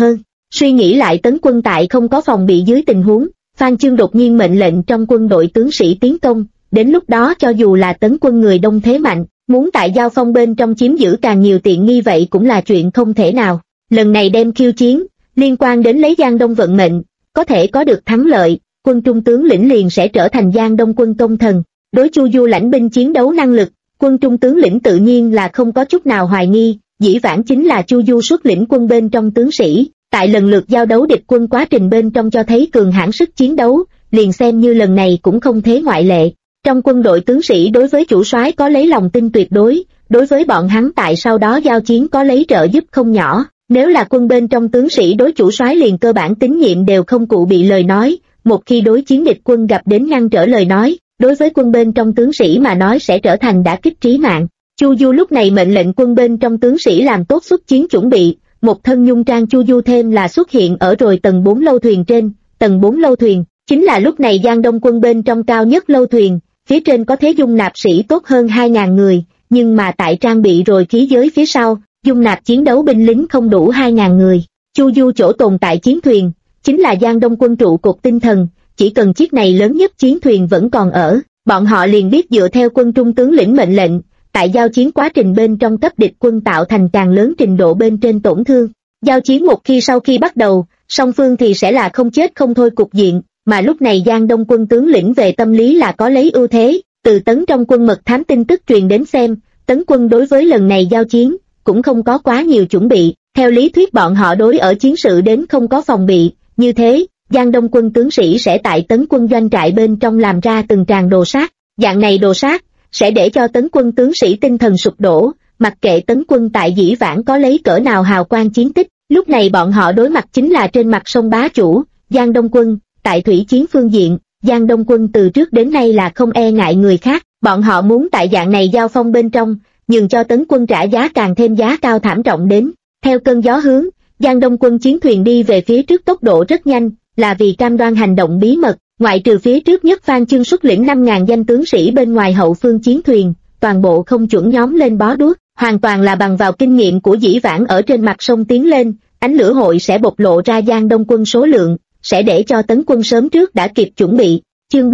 Suy nghĩ lại tấn quân tại không có phòng bị dưới tình huống, Phan Chương đột nhiên mệnh lệnh trong quân đội tướng sĩ tiến công, đến lúc đó cho dù là tấn quân người đông thế mạnh, muốn tại giao phong bên trong chiếm giữ càng nhiều tiện nghi vậy cũng là chuyện không thể nào. Lần này đem khiêu chiến, liên quan đến lấy Giang Đông vận mệnh, có thể có được thắng lợi, quân trung tướng lĩnh liền sẽ trở thành Giang Đông quân công thần. Đối Chu Du lãnh binh chiến đấu năng lực, quân trung tướng lĩnh tự nhiên là không có chút nào hoài nghi, dĩ vãng chính là Chu Du xuất lĩnh quân bên trong tướng sĩ, tại lần lượt giao đấu địch quân quá trình bên trong cho thấy cường hãn sức chiến đấu, liền xem như lần này cũng không thế ngoại lệ. Trong quân đội tướng sĩ đối với chủ soái có lấy lòng tin tuyệt đối, đối với bọn hắn tại sau đó giao chiến có lấy trợ giúp không nhỏ, nếu là quân bên trong tướng sĩ đối chủ soái liền cơ bản tín nhiệm đều không cụ bị lời nói, một khi đối chiến địch quân gặp đến ngăn trở lời nói, đối với quân bên trong tướng sĩ mà nói sẽ trở thành đả kích trí mạng. Chu Du lúc này mệnh lệnh quân bên trong tướng sĩ làm tốt xuất chiến chuẩn bị, một thân nhung trang Chu Du thêm là xuất hiện ở rồi tầng 4 lâu thuyền trên, tầng 4 lâu thuyền, chính là lúc này Giang Đông quân bên trong cao nhất lâu thuyền, phía trên có thế dung nạp sĩ tốt hơn 2.000 người, nhưng mà tại trang bị rồi khí giới phía sau, dung nạp chiến đấu binh lính không đủ 2.000 người. Chu Du chỗ tồn tại chiến thuyền, chính là Giang Đông quân trụ cột tinh thần, chỉ cần chiếc này lớn nhất chiến thuyền vẫn còn ở, bọn họ liền biết dựa theo quân trung tướng lĩnh mệnh lệnh, tại giao chiến quá trình bên trong cấp địch quân tạo thành càng lớn trình độ bên trên tổn thương. Giao chiến một khi sau khi bắt đầu, song phương thì sẽ là không chết không thôi cục diện, mà lúc này Giang Đông quân tướng lĩnh về tâm lý là có lấy ưu thế, từ Tấn trong quân mật thám tin tức truyền đến xem, Tấn quân đối với lần này giao chiến, cũng không có quá nhiều chuẩn bị, theo lý thuyết bọn họ đối ở chiến sự đến không có phòng bị, như thế, Giang Đông quân tướng sĩ sẽ tại Tấn quân doanh trại bên trong làm ra từng tràng đồ sát, dạng này đồ sát, sẽ để cho Tấn quân tướng sĩ tinh thần sụp đổ, mặc kệ Tấn quân tại dĩ vãng có lấy cỡ nào hào quang chiến tích, lúc này bọn họ đối mặt chính là trên mặt sông bá chủ, Giang Đông quân, tại thủy chiến phương diện, Giang Đông quân từ trước đến nay là không e ngại người khác, bọn họ muốn tại dạng này giao phong bên trong, nhường cho Tấn quân trả giá càng thêm giá cao thảm trọng đến. Theo cơn gió hướng, Giang Đông quân chiến thuyền đi về phía trước tốc độ rất nhanh, là vì cam đoan hành động bí mật, ngoại trừ phía trước nhất Phan Chương xuất lĩnh 5.000 danh tướng sĩ bên ngoài hậu phương chiến thuyền, toàn bộ không chuẩn nhóm lên bó đuốc, hoàn toàn là bằng vào kinh nghiệm của dĩ vãng ở trên mặt sông tiến lên, ánh lửa hội sẽ bộc lộ ra Giang Đông quân số lượng, sẽ để cho Tấn quân sớm trước đã kịp chuẩn bị. Chương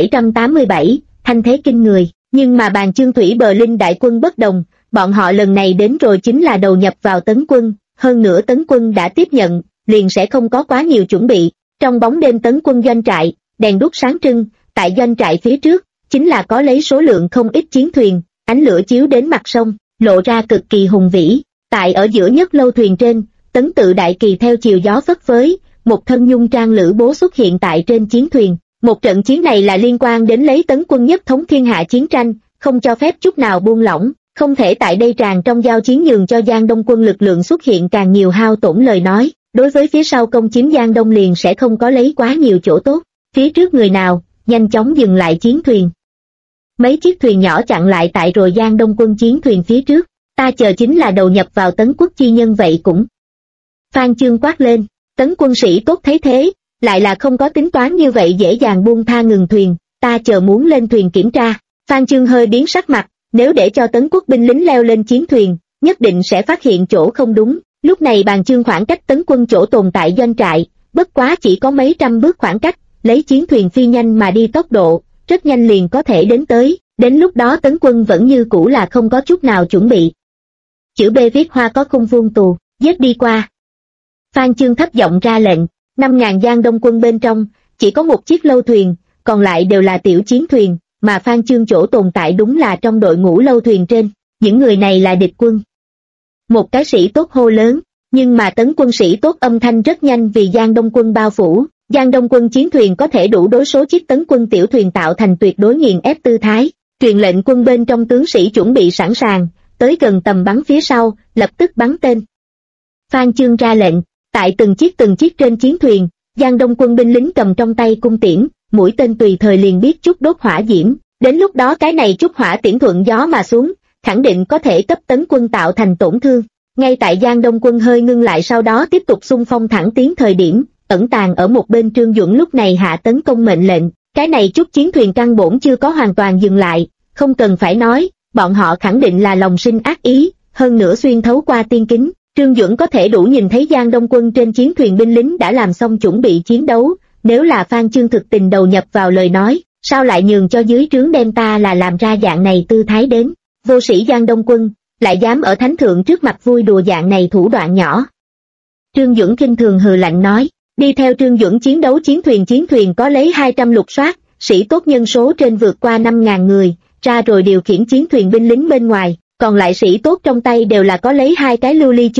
3787, thanh thế kinh người, nhưng mà bàn chương thủy bờ linh đại quân bất đồng, bọn họ lần này đến rồi chính là đầu nhập vào Tấn quân, hơn nữa Tấn quân đã tiếp nhận, liền sẽ không có quá nhiều chuẩn bị. Trong bóng đêm Tấn quân doanh trại, đèn đuốc sáng trưng, tại doanh trại phía trước, chính là có lấy số lượng không ít chiến thuyền, ánh lửa chiếu đến mặt sông, lộ ra cực kỳ hùng vĩ. Tại ở giữa nhất lâu thuyền trên, Tấn tự đại kỳ theo chiều gió phất phới, một thân nhung trang lữ bố xuất hiện tại trên chiến thuyền. Một trận chiến này là liên quan đến lấy Tấn quân nhất thống thiên hạ chiến tranh, không cho phép chút nào buông lỏng, không thể tại đây tràn trong giao chiến nhường cho Giang Đông quân lực lượng xuất hiện càng nhiều hao tổn lời nói, đối với phía sau công chiếm Giang Đông liền sẽ không có lấy quá nhiều chỗ tốt. Phía trước người nào, nhanh chóng dừng lại chiến thuyền. Mấy chiếc thuyền nhỏ chặn lại tại rồi Giang Đông quân chiến thuyền phía trước, ta chờ chính là đầu nhập vào Tấn quốc chi nhân vậy cũng. Phan Chương quát lên, Tấn quân sĩ tốt thấy thế, lại là không có tính toán như vậy dễ dàng buông tha ngừng thuyền, ta chờ muốn lên thuyền kiểm tra. Phan Chương hơi biến sắc mặt, nếu để cho Tấn quốc binh lính leo lên chiến thuyền, nhất định sẽ phát hiện chỗ không đúng. Lúc này bàn chương khoảng cách Tấn quân chỗ tồn tại doanh trại, bất quá chỉ có mấy trăm bước khoảng cách, lấy chiến thuyền phi nhanh mà đi tốc độ, rất nhanh liền có thể đến tới, đến lúc đó Tấn quân vẫn như cũ là không có chút nào chuẩn bị. Chữ B viết hoa có khung vuông tù, giết đi qua. Phan Chương thấp giọng ra lệnh, 5.000 Giang Đông quân bên trong, chỉ có một chiếc lâu thuyền, còn lại đều là tiểu chiến thuyền, mà Phan Chương chỗ tồn tại đúng là trong đội ngũ lâu thuyền trên, những người này là địch quân. Một cái sĩ tốt hô lớn, nhưng mà Tấn quân sĩ tốt âm thanh rất nhanh vì Giang Đông quân bao phủ, Giang Đông quân chiến thuyền có thể đủ đối số chiếc Tấn quân tiểu thuyền tạo thành tuyệt đối nghiền ép tư thái, truyền lệnh quân bên trong tướng sĩ chuẩn bị sẵn sàng, tới gần tầm bắn phía sau, lập tức bắn tên. Phan Chương ra lệnh, tại từng chiếc trên chiến thuyền, Giang Đông quân binh lính cầm trong tay cung tiễn, mũi tên tùy thời liền biết chút đốt hỏa diễm, đến lúc đó cái này chút hỏa tiễn thuận gió mà xuống, khẳng định có thể cấp Tấn quân tạo thành tổn thương. Ngay tại Giang Đông quân hơi ngưng lại sau đó tiếp tục xung phong thẳng tiến thời điểm, ẩn tàng ở một bên Trương Duẩn lúc này hạ tấn công mệnh lệnh, cái này chút chiến thuyền căn bổn chưa có hoàn toàn dừng lại, không cần phải nói, bọn họ khẳng định là lòng sinh ác ý, hơn nữa xuyên thấu qua tiên kính, Trương Duẩn có thể đủ nhìn thấy Giang Đông Quân trên chiến thuyền binh lính đã làm xong chuẩn bị chiến đấu, nếu là Phan Chương thực tình đầu nhập vào lời nói, sao lại nhường cho dưới trướng đem ta là làm ra dạng này tư thái đến, vô sĩ Giang Đông Quân, lại dám ở thánh thượng trước mặt vui đùa dạng này thủ đoạn nhỏ. Trương Duẩn khinh thường hừ lạnh nói, đi theo Trương Duẩn chiến đấu chiến thuyền có lấy 200 lục soát, sĩ tốt nhân số trên vượt qua 5.000 người, ra rồi điều khiển chiến thuyền binh lính bên ngoài, còn lại sĩ tốt trong tay đều là có lấy 2 cái lưu ly